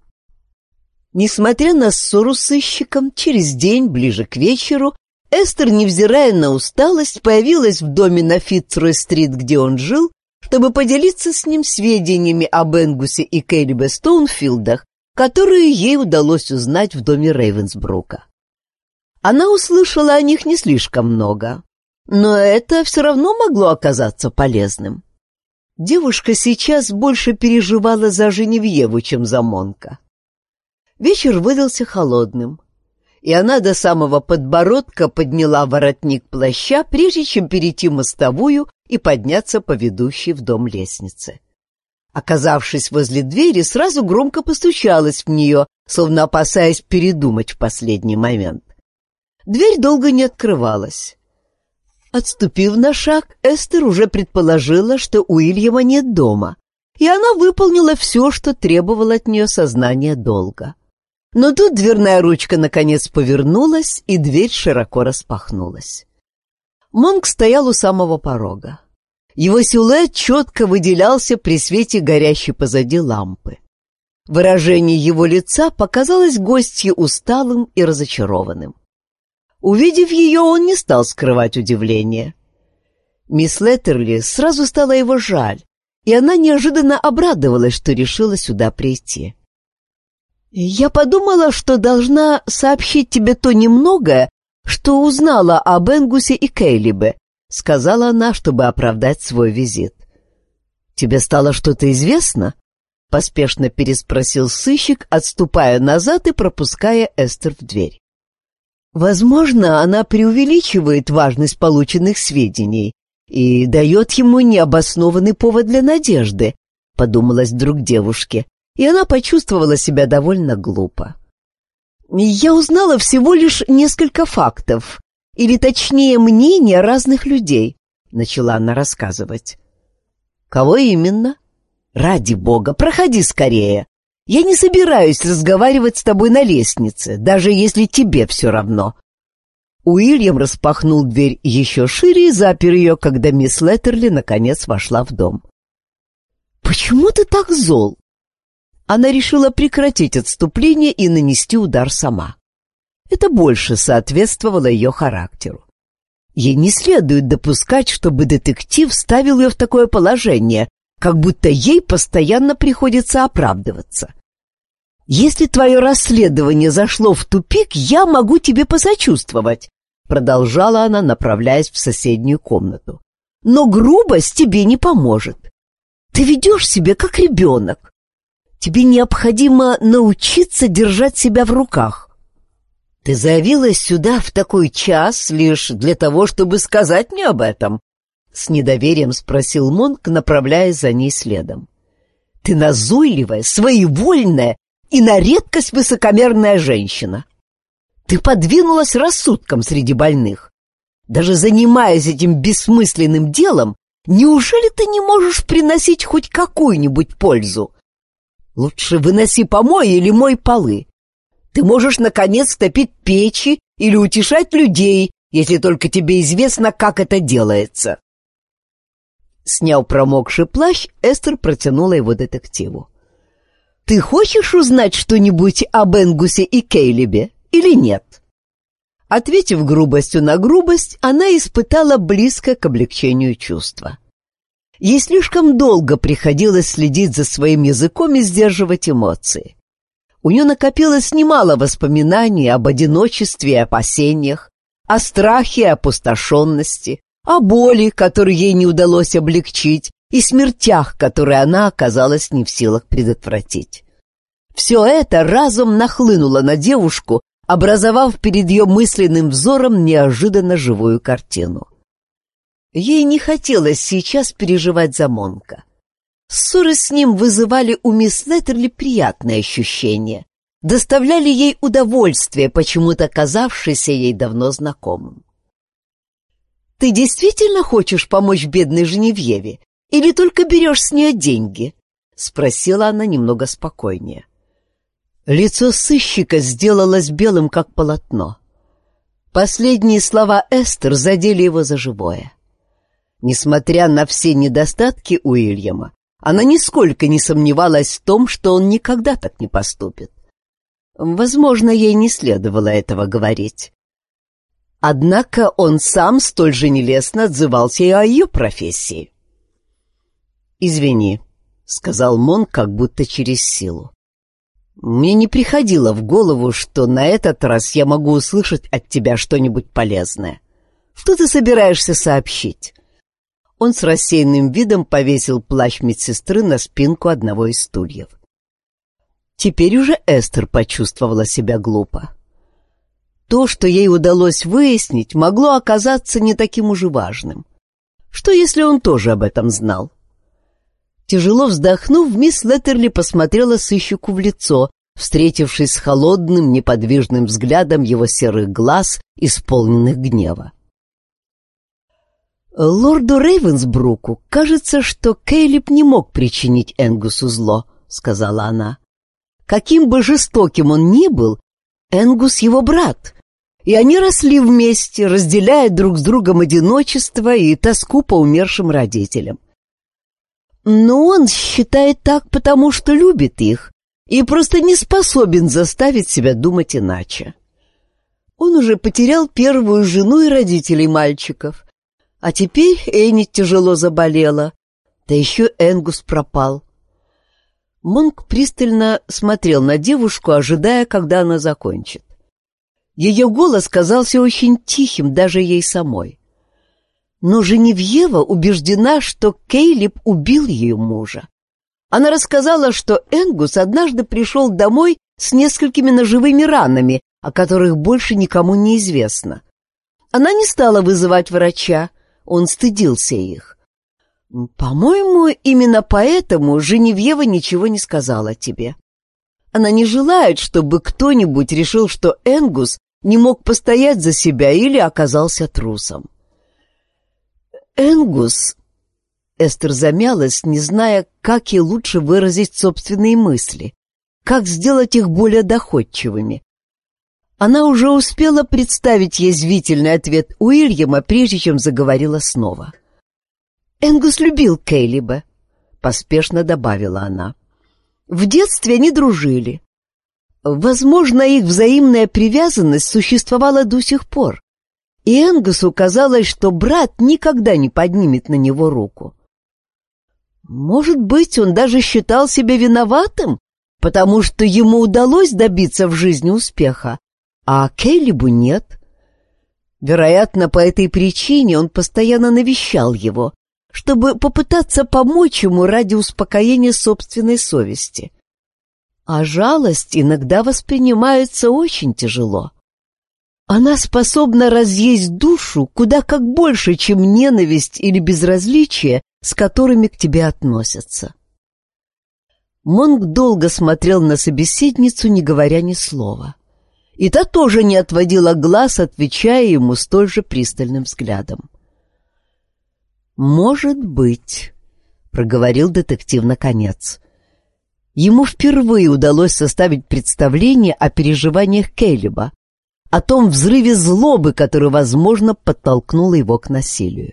Несмотря на ссору с сыщиком, через день, ближе к вечеру, Эстер, невзирая на усталость, появилась в доме на Фицрой-стрит, где он жил, чтобы поделиться с ним сведениями об Энгусе и Кэлибе Стоунфилдах, которые ей удалось узнать в доме Рейвенсбрука. Она услышала о них не слишком много, но это все равно могло оказаться полезным. Девушка сейчас больше переживала за Женевьеву, чем за Монка. Вечер выдался холодным, и она до самого подбородка подняла воротник плаща, прежде чем перейти мостовую и подняться по ведущей в дом лестнице. Оказавшись возле двери, сразу громко постучалась в нее, словно опасаясь передумать в последний момент. Дверь долго не открывалась. Отступив на шаг, Эстер уже предположила, что Уильяма нет дома, и она выполнила все, что требовало от нее сознания долга. Но тут дверная ручка наконец повернулась, и дверь широко распахнулась. Монк стоял у самого порога. Его силуэт четко выделялся при свете горящей позади лампы. Выражение его лица показалось гостье усталым и разочарованным. Увидев ее, он не стал скрывать удивление. Мисс Леттерли сразу стало его жаль, и она неожиданно обрадовалась, что решила сюда прийти. «Я подумала, что должна сообщить тебе то немногое, что узнала об Энгусе и Кэлибе», — сказала она, чтобы оправдать свой визит. «Тебе стало что-то известно?» — поспешно переспросил сыщик, отступая назад и пропуская Эстер в дверь. «Возможно, она преувеличивает важность полученных сведений и дает ему необоснованный повод для надежды», — подумалось вдруг девушке, и она почувствовала себя довольно глупо. «Я узнала всего лишь несколько фактов, или точнее мнения разных людей», — начала она рассказывать. «Кого именно? Ради бога, проходи скорее. Я не собираюсь разговаривать с тобой на лестнице, даже если тебе все равно». Уильям распахнул дверь еще шире и запер ее, когда мисс Леттерли наконец вошла в дом. «Почему ты так зол?» Она решила прекратить отступление и нанести удар сама. Это больше соответствовало ее характеру. Ей не следует допускать, чтобы детектив ставил ее в такое положение, как будто ей постоянно приходится оправдываться. «Если твое расследование зашло в тупик, я могу тебе посочувствовать», продолжала она, направляясь в соседнюю комнату. «Но грубость тебе не поможет. Ты ведешь себя как ребенок. Тебе необходимо научиться держать себя в руках». «Ты заявилась сюда в такой час лишь для того, чтобы сказать мне об этом?» — с недоверием спросил Монк, направляясь за ней следом. «Ты назойливая, своевольная и на редкость высокомерная женщина. Ты подвинулась рассудком среди больных. Даже занимаясь этим бессмысленным делом, неужели ты не можешь приносить хоть какую-нибудь пользу? Лучше выноси помои или мой полы. Ты можешь, наконец, топить печи или утешать людей, если только тебе известно, как это делается». Сняв промокший плащ, Эстер протянула его детективу. «Ты хочешь узнать что-нибудь об Энгусе и Кейлебе или нет?» Ответив грубостью на грубость, она испытала близкое к облегчению чувство. Ей слишком долго приходилось следить за своим языком и сдерживать эмоции. У нее накопилось немало воспоминаний об одиночестве и опасениях, о страхе и опустошенности, о боли, которую ей не удалось облегчить, и смертях, которые она оказалась не в силах предотвратить. Все это разом нахлынуло на девушку, образовав перед ее мысленным взором неожиданно живую картину. Ей не хотелось сейчас переживать за Монка. Ссоры с ним вызывали у мисс Леттерли приятные ощущения, доставляли ей удовольствие, почему-то казавшееся ей давно знакомым. «Ты действительно хочешь помочь бедной Женевьеве или только берешь с нее деньги?» — спросила она немного спокойнее. Лицо сыщика сделалось белым, как полотно. Последние слова Эстер задели его за живое. Несмотря на все недостатки Уильяма, она нисколько не сомневалась в том, что он никогда так не поступит. Возможно, ей не следовало этого говорить. Однако он сам столь же нелестно отзывался и о ее профессии. «Извини», — сказал Монк как будто через силу. «Мне не приходило в голову, что на этот раз я могу услышать от тебя что-нибудь полезное. Что ты собираешься сообщить?» Он с рассеянным видом повесил плащ медсестры на спинку одного из стульев. Теперь уже Эстер почувствовала себя глупо. То, что ей удалось выяснить, могло оказаться не таким уж и важным. Что, если он тоже об этом знал? Тяжело вздохнув, мисс Леттерли посмотрела сыщику в лицо, встретившись с холодным, неподвижным взглядом его серых глаз, исполненных гнева. «Лорду Рейвенсбруку кажется, что Кейлеб не мог причинить Энгусу зло», — сказала она. «Каким бы жестоким он ни был, Энгус его брат, и они росли вместе, разделяя друг с другом одиночество и тоску по умершим родителям. Но он считает так, потому что любит их и просто не способен заставить себя думать иначе. Он уже потерял первую жену и родителей мальчиков, а теперь Энни тяжело заболела, да еще Энгус пропал». Монк пристально смотрел на девушку, ожидая, когда она закончит. Ее голос казался очень тихим даже ей самой. Но Женевьева убеждена, что Кейлеб убил ее мужа. Она рассказала, что Энгус однажды пришел домой с несколькими ножевыми ранами, о которых больше никому не известно. Она не стала вызывать врача, он стыдился их. По-моему, именно поэтому Женевьева ничего не сказала тебе. Она не желает, чтобы кто-нибудь решил, что Энгус не мог постоять за себя или оказался трусом. Энгус... Эстер замялась, не зная, как ей лучше выразить собственные мысли, как сделать их более доходчивыми. Она уже успела представить язвительный ответ Уильяма, прежде чем заговорила снова. «Энгус любил Кейлеба», — поспешно добавила она. «В детстве они дружили. Возможно, их взаимная привязанность существовала до сих пор, и Энгусу казалось, что брат никогда не поднимет на него руку. Может быть, он даже считал себя виноватым, потому что ему удалось добиться в жизни успеха, а Кейлебу нет. Вероятно, по этой причине он постоянно навещал его, чтобы попытаться помочь ему ради успокоения собственной совести. А жалость иногда воспринимается очень тяжело. Она способна разъесть душу куда как больше, чем ненависть или безразличие, с которыми к тебе относятся. Монк долго смотрел на собеседницу, не говоря ни слова. И та тоже не отводила глаз, отвечая ему столь же пристальным взглядом. «Может быть», — проговорил детектив наконец. Ему впервые удалось составить представление о переживаниях Кэлеба, о том взрыве злобы, который, возможно, подтолкнул его к насилию.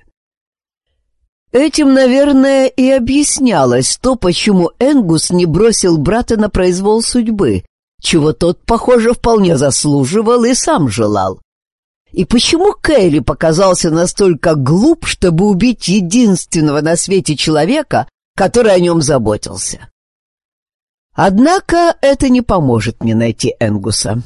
Этим, наверное, и объяснялось то, почему Энгус не бросил брата на произвол судьбы, чего тот, похоже, вполне заслуживал и сам желал. И почему Кэлеб показался настолько глуп, чтобы убить единственного на свете человека, который о нем заботился. Однако это не поможет мне найти Энгуса.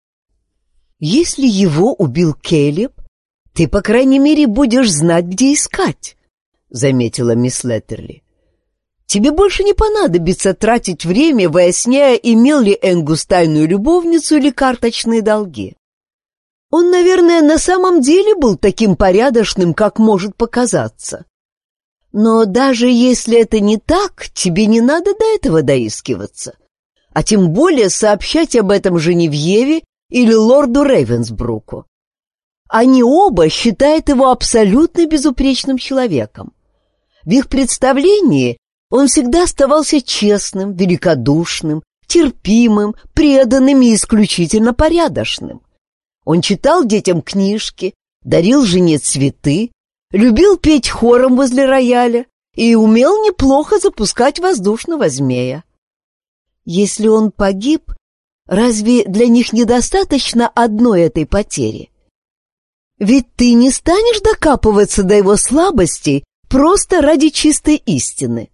Если его убил Кэлеб, ты, по крайней мере, будешь знать, где искать, — заметила мисс Леттерли. Тебе больше не понадобится тратить время, выясняя, имел ли Энгус тайную любовницу или карточные долги. Он, наверное, на самом деле был таким порядочным, как может показаться. Но даже если это не так, тебе не надо до этого доискиваться, а тем более сообщать об этом Женевьеве или лорду Рейвенсбруку. Они оба считают его абсолютно безупречным человеком. В их представлении он всегда оставался честным, великодушным, терпимым, преданным и исключительно порядочным. Он читал детям книжки, дарил жене цветы, любил петь хором возле рояля и умел неплохо запускать воздушного змея. Если он погиб, разве для них недостаточно одной этой потери? Ведь ты не станешь докапываться до его слабостей просто ради чистой истины.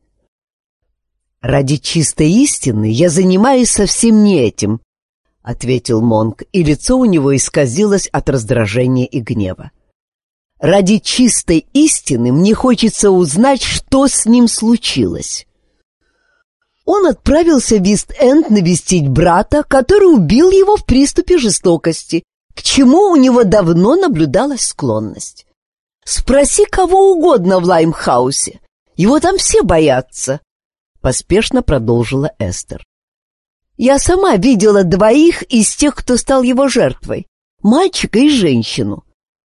«Ради чистой истины я занимаюсь совсем не этим», — ответил Монк, и лицо у него исказилось от раздражения и гнева. «Ради чистой истины мне хочется узнать, что с ним случилось». Он отправился в Ист-Энд навестить брата, который убил его в приступе жестокости, к чему у него давно наблюдалась склонность. «Спроси кого угодно в Лаймхаусе, его там все боятся», — поспешно продолжила Эстер. «Я сама видела двоих из тех, кто стал его жертвой, мальчика и женщину.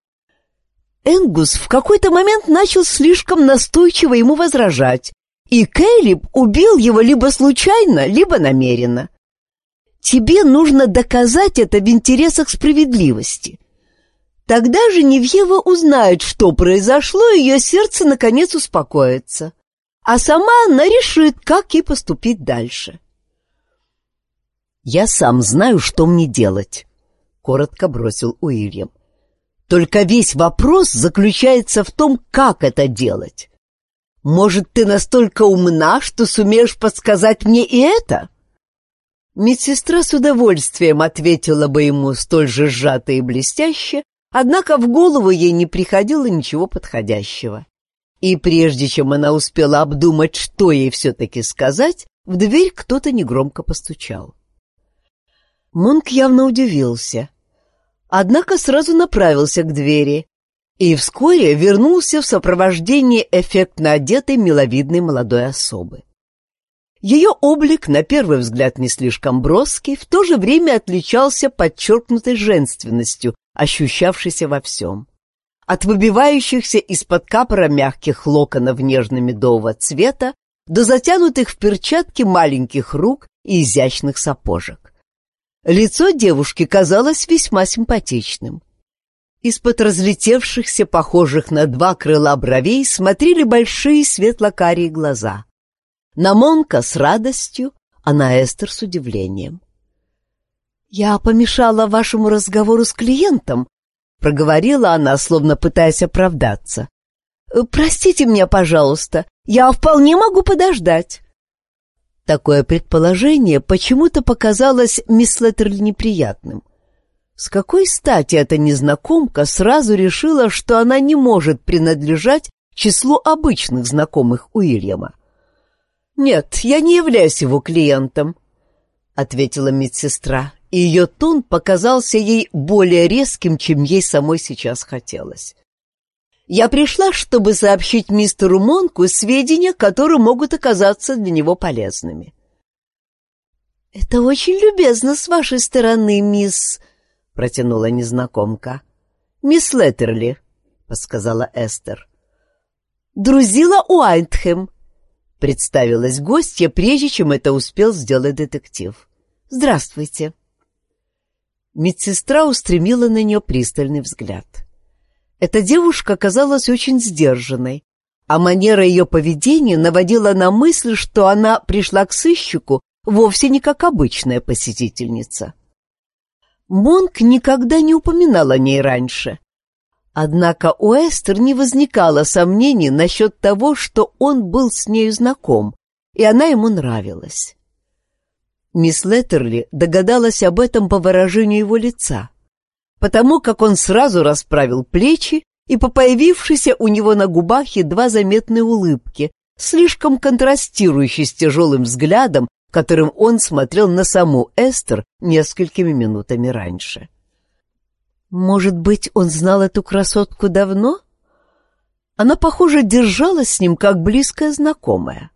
Энгус в какой-то момент начал слишком настойчиво ему возражать, и Кэлеб убил его либо случайно, либо намеренно. Тебе нужно доказать это в интересах справедливости. Тогда Женевьева узнает, что произошло, и ее сердце наконец успокоится, а сама она решит, как ей поступить дальше». «Я сам знаю, что мне делать», — коротко бросил Уильям. «Только весь вопрос заключается в том, как это делать. Может, ты настолько умна, что сумеешь подсказать мне и это?» Медсестра с удовольствием ответила бы ему столь же сжато и блестяще, однако в голову ей не приходило ничего подходящего. И прежде чем она успела обдумать, что ей все-таки сказать, в дверь кто-то негромко постучал. Монк явно удивился, однако сразу направился к двери и вскоре вернулся в сопровождении эффектно одетой миловидной молодой особы. Ее облик, на первый взгляд не слишком броский, в то же время отличался подчеркнутой женственностью, ощущавшейся во всем. От выбивающихся из-под капора мягких локонов нежно-медового цвета до затянутых в перчатки маленьких рук и изящных сапожек. Лицо девушки казалось весьма симпатичным. Из-под разлетевшихся, похожих на два крыла бровей, смотрели большие светло-карие глаза. На Монка с радостью, а на Эстер с удивлением. «Я помешала вашему разговору с клиентом», — проговорила она, словно пытаясь оправдаться. «Простите меня, пожалуйста, я вполне могу подождать». Такое предположение почему-то показалось мисс Леттерли неприятным. С какой стати эта незнакомка сразу решила, что она не может принадлежать к числу обычных знакомых Уильяма? «Нет, я не являюсь его клиентом», — ответила медсестра, и ее тон показался ей более резким, чем ей самой сейчас хотелось. «Я пришла, чтобы сообщить мистеру Монку сведения, которые могут оказаться для него полезными». «Это очень любезно с вашей стороны, мисс...» — протянула незнакомка. «Мисс Леттерли», — подсказала Эстер. «Друзила Уайтхэм», — представилась гостья, прежде чем это успел сделать детектив. «Здравствуйте». Медсестра устремила на нее пристальный взгляд. Эта девушка казалась очень сдержанной, а манера ее поведения наводила на мысль, что она пришла к сыщику вовсе не как обычная посетительница. Монк никогда не упоминал о ней раньше. Однако у Эстер не возникало сомнений насчет того, что он был с нею знаком, и она ему нравилась. Мисс Леттерли догадалась об этом по выражению его лица, потому как он сразу расправил плечи и по появившейся у него на губах едва заметной улыбке, слишком контрастирующей с тяжелым взглядом, которым он смотрел на саму Эстер несколькими минутами раньше. Может быть, он знал эту красотку давно? Она, похоже, держалась с ним как близкая знакомая.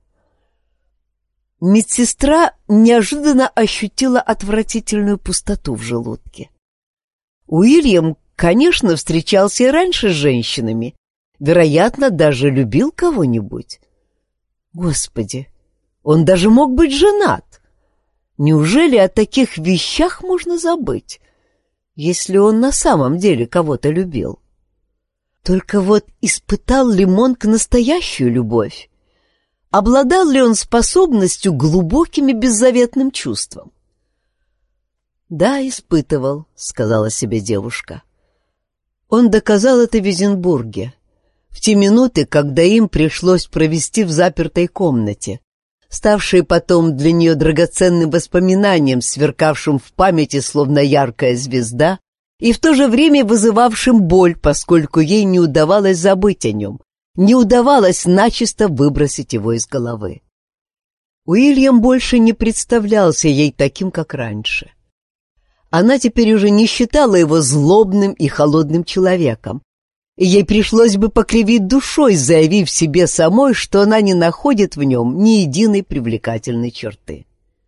Медсестра неожиданно ощутила отвратительную пустоту в желудке. Уильям, конечно, встречался и раньше с женщинами, вероятно, даже любил кого-нибудь. Господи! Он даже мог быть женат. Неужели о таких вещах можно забыть, если он на самом деле кого-то любил? Только вот испытал ли Монк настоящую любовь? Обладал ли он способностью к глубоким и беззаветным чувствам? «Да, испытывал», — сказала себе девушка. Он доказал это в Эдинбурге, в те минуты, когда им пришлось провести в запертой комнате, ставшие потом для нее драгоценным воспоминанием, сверкавшим в памяти словно яркая звезда, и в то же время вызывавшим боль, поскольку ей не удавалось забыть о нем, не удавалось начисто выбросить его из головы. Уильям больше не представлялся ей таким, как раньше. Она теперь уже не считала его злобным и холодным человеком, и ей пришлось бы покривить душой, заявив себе самой, что она не находит в нем ни единой привлекательной черты.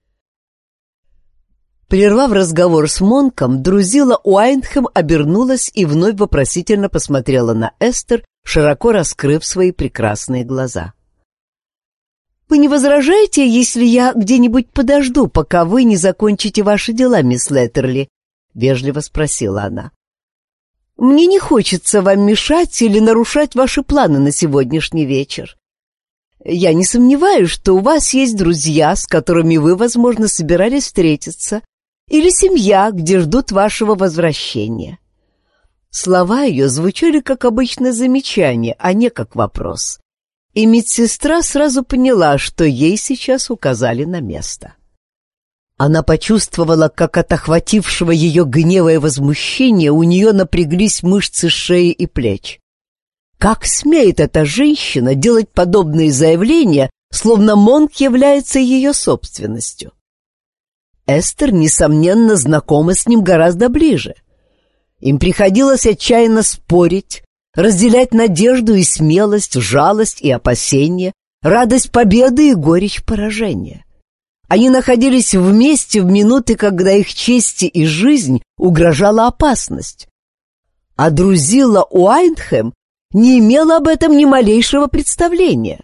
Прервав разговор с Монком, Друзила Уайтхэм обернулась и вновь вопросительно посмотрела на Эстер, широко раскрыв свои прекрасные глаза. «Вы не возражаете, если я где-нибудь подожду, пока вы не закончите ваши дела, мисс Леттерли?» — вежливо спросила она. «Мне не хочется вам мешать или нарушать ваши планы на сегодняшний вечер. Я не сомневаюсь, что у вас есть друзья, с которыми вы, возможно, собирались встретиться, или семья, где ждут вашего возвращения». Слова ее звучали как обычное замечание, а не как вопрос. И медсестра сразу поняла, что ей сейчас указали на место. Она почувствовала, как от охватившего ее гнева и возмущения у нее напряглись мышцы шеи и плеч. Как смеет эта женщина делать подобные заявления, словно Монк является ее собственностью? Эстер, несомненно, знакома с ним гораздо ближе. Им приходилось отчаянно спорить, разделять надежду и смелость, жалость и опасение, радость победы и горечь поражения. Они находились вместе в минуты, когда их чести и жизнь угрожала опасность. А Друзила Уайтхэм не имела об этом ни малейшего представления.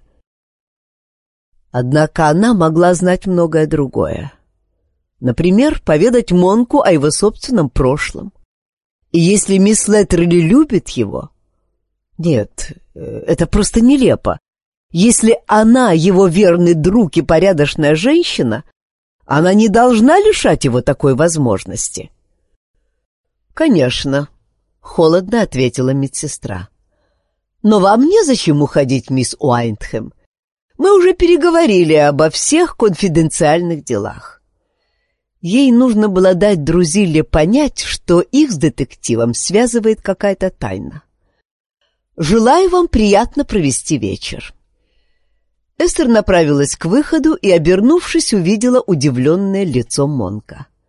Однако она могла знать многое другое. Например, поведать Монку о его собственном прошлом. И если мисс Леттерли любит его... Нет, это просто нелепо. Если она его верный друг и порядочная женщина, она не должна лишать его такой возможности. «Конечно», — холодно ответила медсестра. «Но вам незачем уходить, мисс Уайтхэм. Мы уже переговорили обо всех конфиденциальных делах». Ей нужно было дать Друзилле понять, что их с детективом связывает какая-то тайна. «Желаю вам приятно провести вечер». Эстер направилась к выходу и, обернувшись, увидела удивленное лицо Монка.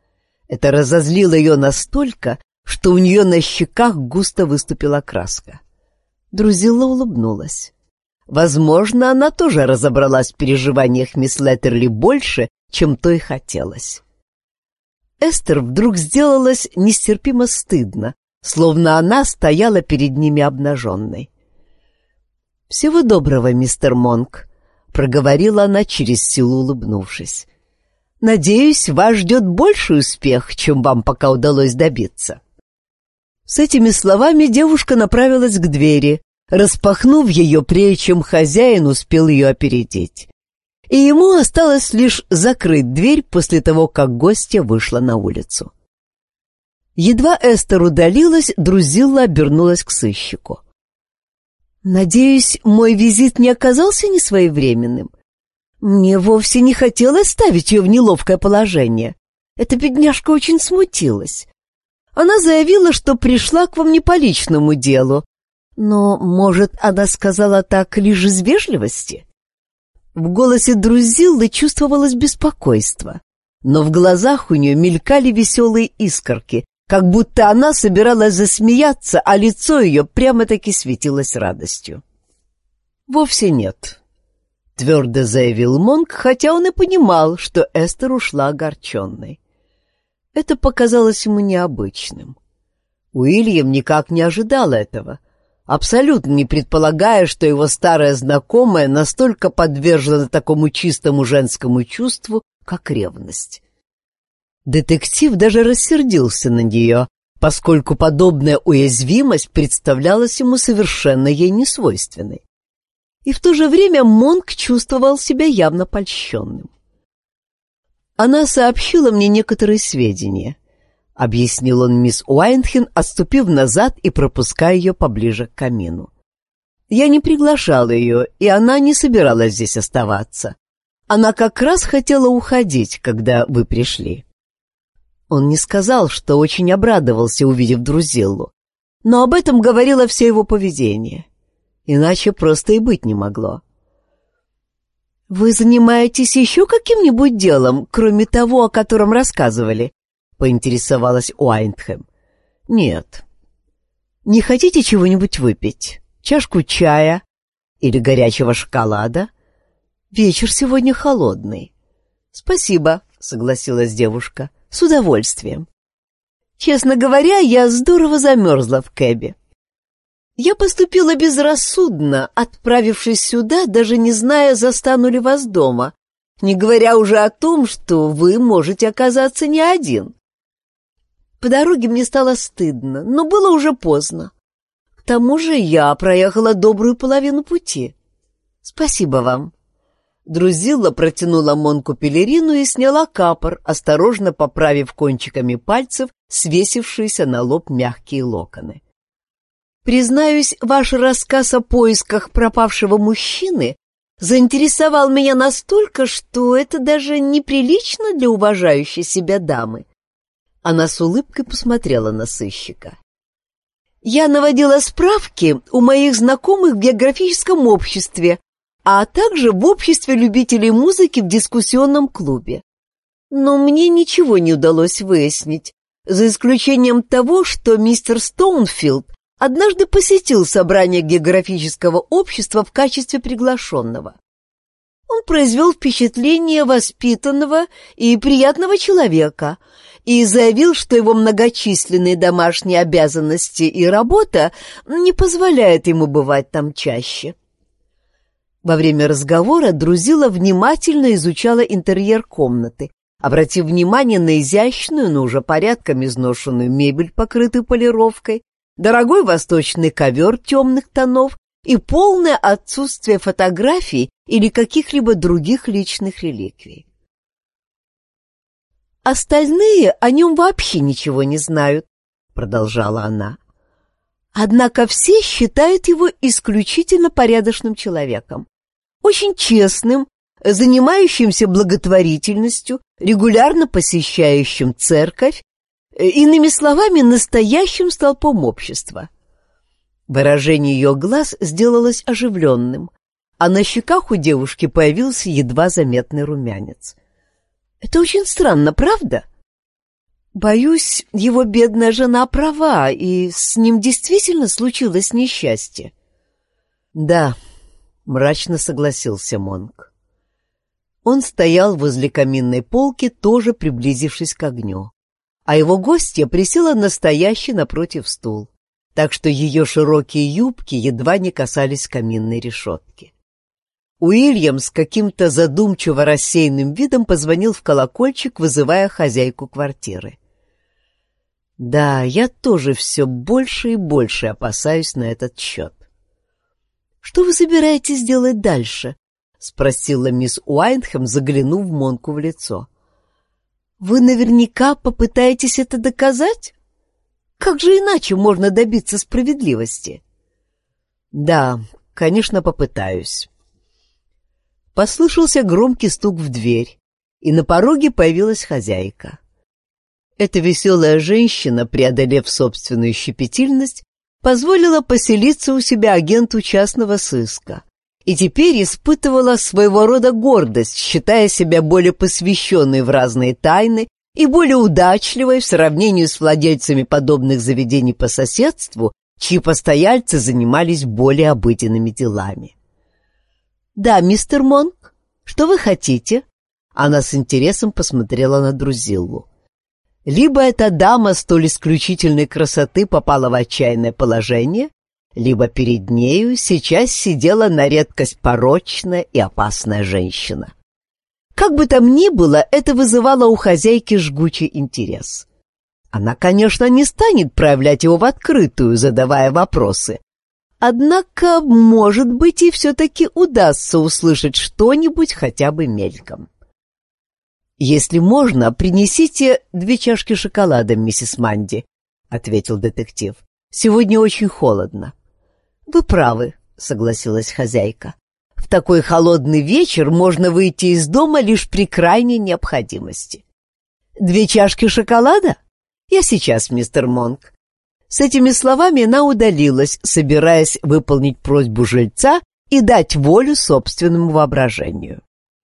Это разозлило ее настолько, что у нее на щеках густо выступила краска. Друзилла улыбнулась. Возможно, она тоже разобралась в переживаниях мисс Леттерли больше, чем то и хотелось. Эстер вдруг сделалась нестерпимо стыдно, словно она стояла перед ними обнаженной. «Всего доброго, мистер Монк», — проговорила она через силу, улыбнувшись. «Надеюсь, вас ждет больший успех, чем вам пока удалось добиться». С этими словами девушка направилась к двери, распахнув ее, прежде чем хозяин успел ее опередить. И ему осталось лишь закрыть дверь после того, как гостья вышла на улицу. Едва Эстер удалилась, Друзилла обернулась к сыщику. «Надеюсь, мой визит не оказался несвоевременным? Мне вовсе не хотелось ставить ее в неловкое положение. Эта бедняжка очень смутилась. Она заявила, что пришла к вам не по личному делу, но, может, она сказала так лишь из вежливости?» В голосе Друзиллы чувствовалось беспокойство, но в глазах у нее мелькали веселые искорки, как будто она собиралась засмеяться, а лицо ее прямо-таки светилось радостью. «Вовсе нет», — твердо заявил Монк, хотя он и понимал, что Эстер ушла огорченной. Это показалось ему необычным. Уильям никак не ожидал этого, абсолютно не предполагая, что его старая знакомая настолько подвержена такому чистому женскому чувству, как ревность. Детектив даже рассердился на нее, поскольку подобная уязвимость представлялась ему совершенно ей несвойственной. И в то же время Монк чувствовал себя явно польщенным. «Она сообщила мне некоторые сведения», — объяснил он мисс Уайнтхен, отступив назад и пропуская ее поближе к камину. «Я не приглашал ее, и она не собиралась здесь оставаться. Она как раз хотела уходить, когда вы пришли». Он не сказал, что очень обрадовался, увидев Друзиллу, но об этом говорило все его поведение. Иначе просто и быть не могло. «Вы занимаетесь еще каким-нибудь делом, кроме того, о котором рассказывали?» — поинтересовалась Уайнтхэм. «Нет». «Не хотите чего-нибудь выпить? Чашку чая или горячего шоколада? Вечер сегодня холодный». «Спасибо», — согласилась девушка. «С удовольствием. Честно говоря, я здорово замерзла в кэбе. Я поступила безрассудно, отправившись сюда, даже не зная, застану ли вас дома, не говоря уже о том, что вы можете оказаться не один. По дороге мне стало стыдно, но было уже поздно. К тому же я проехала добрую половину пути. Спасибо вам». Друзилла протянула Монку пелерину и сняла капор, осторожно поправив кончиками пальцев свесившиеся на лоб мягкие локоны. «Признаюсь, ваш рассказ о поисках пропавшего мужчины заинтересовал меня настолько, что это даже неприлично для уважающей себя дамы». Она с улыбкой посмотрела на сыщика. «Я наводила справки у моих знакомых в географическом обществе, а также в обществе любителей музыки в дискуссионном клубе. Но мне ничего не удалось выяснить, за исключением того, что мистер Стоунфилд однажды посетил собрание географического общества в качестве приглашенного. Он произвел впечатление воспитанного и приятного человека и заявил, что его многочисленные домашние обязанности и работа не позволяют ему бывать там чаще. Во время разговора Друзилла внимательно изучала интерьер комнаты, обратив внимание на изящную, но уже порядком изношенную мебель, покрытую полировкой, дорогой восточный ковер темных тонов и полное отсутствие фотографий или каких-либо других личных реликвий. «Остальные о нем вообще ничего не знают», — продолжала она. «Однако все считают его исключительно порядочным человеком, очень честным, занимающимся благотворительностью, регулярно посещающим церковь, иными словами, настоящим столпом общества». Выражение ее глаз сделалось оживленным, а на щеках у девушки появился едва заметный румянец. «Это очень странно, правда?» Боюсь, его бедная жена права, и с ним действительно случилось несчастье. Да, мрачно согласился Монк. Он стоял возле каминной полки, тоже приблизившись к огню, а его гостья присела на стоящий напротив стул, так что ее широкие юбки едва не касались каминной решетки. Уильям с каким-то задумчиво рассеянным видом позвонил в колокольчик, вызывая хозяйку квартиры. Да, я тоже все больше и больше опасаюсь на этот счет. «Что вы собираетесь делать дальше?» — спросила мисс Уайндхэм, заглянув Монку в лицо. «Вы наверняка попытаетесь это доказать? Как же иначе можно добиться справедливости?» «Да, конечно, попытаюсь». Послышался громкий стук в дверь, и на пороге появилась хозяйка. Эта веселая женщина, преодолев собственную щепетильность, позволила поселиться у себя агенту частного сыска и теперь испытывала своего рода гордость, считая себя более посвященной в разные тайны и более удачливой в сравнении с владельцами подобных заведений по соседству, чьи постояльцы занимались более обыденными делами. «Да, мистер Монк, что вы хотите?» Она с интересом посмотрела на Друзиллу. Либо эта дама столь исключительной красоты попала в отчаянное положение, либо перед нею сейчас сидела на редкость порочная и опасная женщина. Как бы там ни было, это вызывало у хозяйки жгучий интерес. Она, конечно, не станет проявлять его в открытую, задавая вопросы. Однако, может быть, и все-таки удастся услышать что-нибудь хотя бы мельком. «Если можно, принесите 2 чашки шоколада, миссис Манди», — ответил детектив. «Сегодня очень холодно». «Вы правы», — согласилась хозяйка. «В такой холодный вечер можно выйти из дома лишь при крайней необходимости». 2 чашки шоколада? Я сейчас, мистер Монк». С этими словами она удалилась, собираясь выполнить просьбу жильца и дать волю собственному воображению.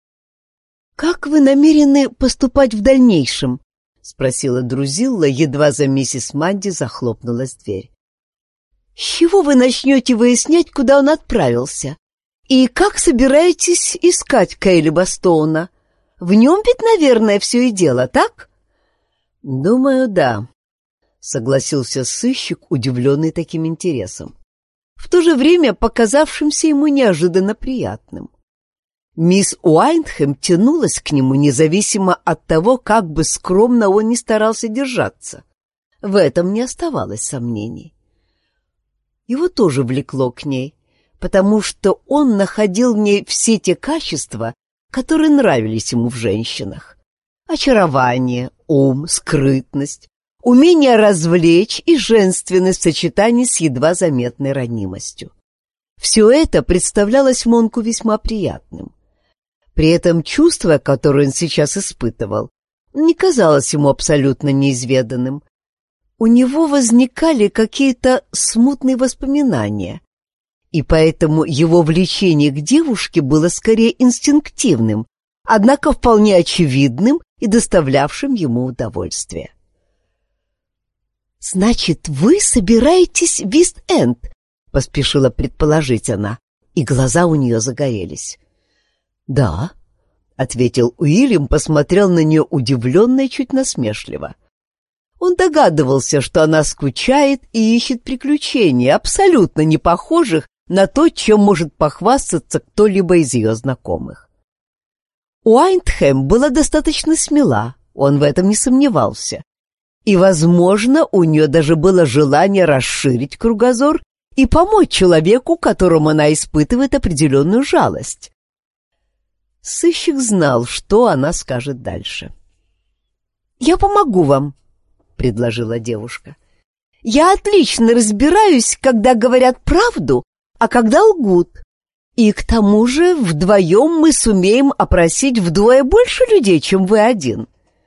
«Как вы намерены поступать в дальнейшем?» — спросила Друзилла, едва за миссис Манди захлопнулась дверь. «С чего вы начнете выяснять, куда он отправился? И как собираетесь искать Кейлиба Стоуна? В нем ведь, наверное, все и дело, так?» «Думаю, да», — согласился сыщик, удивленный таким интересом, в то же время показавшимся ему неожиданно приятным. Мисс Уайндхэм тянулась к нему, независимо от того, как бы скромно он ни старался держаться. В этом не оставалось сомнений. Его тоже влекло к ней, потому что он находил в ней все те качества, которые нравились ему в женщинах. Очарование, ум, скрытность, умение развлечь и женственность в сочетании с едва заметной ранимостью. Все это представлялось Монку весьма приятным. При этом чувство, которое он сейчас испытывал, не казалось ему абсолютно неизведанным. У него возникали какие-то смутные воспоминания, и поэтому его влечение к девушке было скорее инстинктивным, однако вполне очевидным и доставлявшим ему удовольствие. «Значит, вы собираетесь в Ист-Энд?» — поспешила предположить она, и глаза у нее загорелись. «Да», — ответил Уильям, посмотрел на нее удивленно и чуть насмешливо. Он догадывался, что она скучает и ищет приключений, абсолютно не похожих на то, чем может похвастаться кто-либо из ее знакомых. Уайндхэм была достаточно смела, он в этом не сомневался. И, возможно, у нее даже было желание расширить кругозор и помочь человеку, которому она испытывает определенную жалость. Сыщик знал, что она скажет дальше. «Я помогу вам», — предложила девушка. «Я отлично разбираюсь, когда говорят правду, а когда лгут. И к тому же вдвоем мы сумеем опросить вдвое больше людей, чем вы один».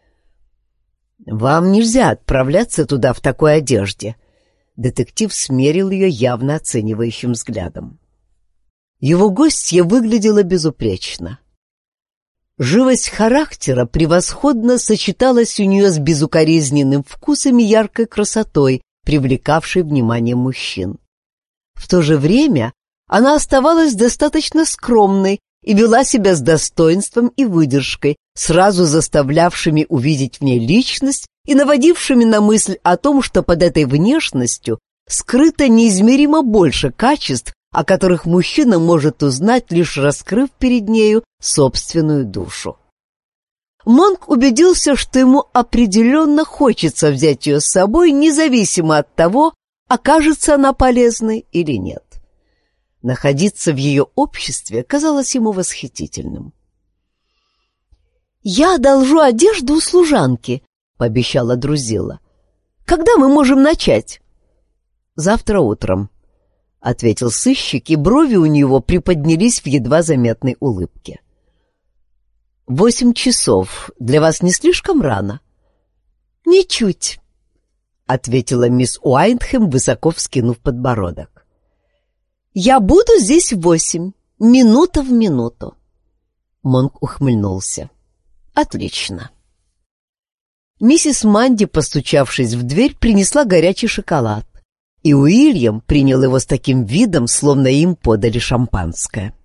«Вам нельзя отправляться туда в такой одежде», — детектив смерил ее явно оценивающим взглядом. Его гостья выглядела безупречно. Живость характера превосходно сочеталась у нее с безукоризненным вкусом и яркой красотой, привлекавшей внимание мужчин. В то же время она оставалась достаточно скромной и вела себя с достоинством и выдержкой, сразу заставлявшими увидеть в ней личность и наводившими на мысль о том, что под этой внешностью скрыто неизмеримо больше качеств, о которых мужчина может узнать, лишь раскрыв перед нею собственную душу. Монк убедился, что ему определенно хочется взять ее с собой, независимо от того, окажется она полезной или нет. Находиться в ее обществе казалось ему восхитительным. «Я одолжу одежду у служанки», — пообещала Друзилла. «Когда мы можем начать?» «Завтра утром», — ответил сыщик, и брови у него приподнялись в едва заметной улыбке. 8 часов. Для вас не слишком рано?» «Ничуть», — ответила мисс Уайндхэм, высоко вскинув подбородок. «Я буду здесь в 8, минута в минуту». Монк ухмыльнулся. «Отлично». Миссис Манди, постучавшись в дверь, принесла горячий шоколад, и Уильям принял его с таким видом, словно им подали шампанское.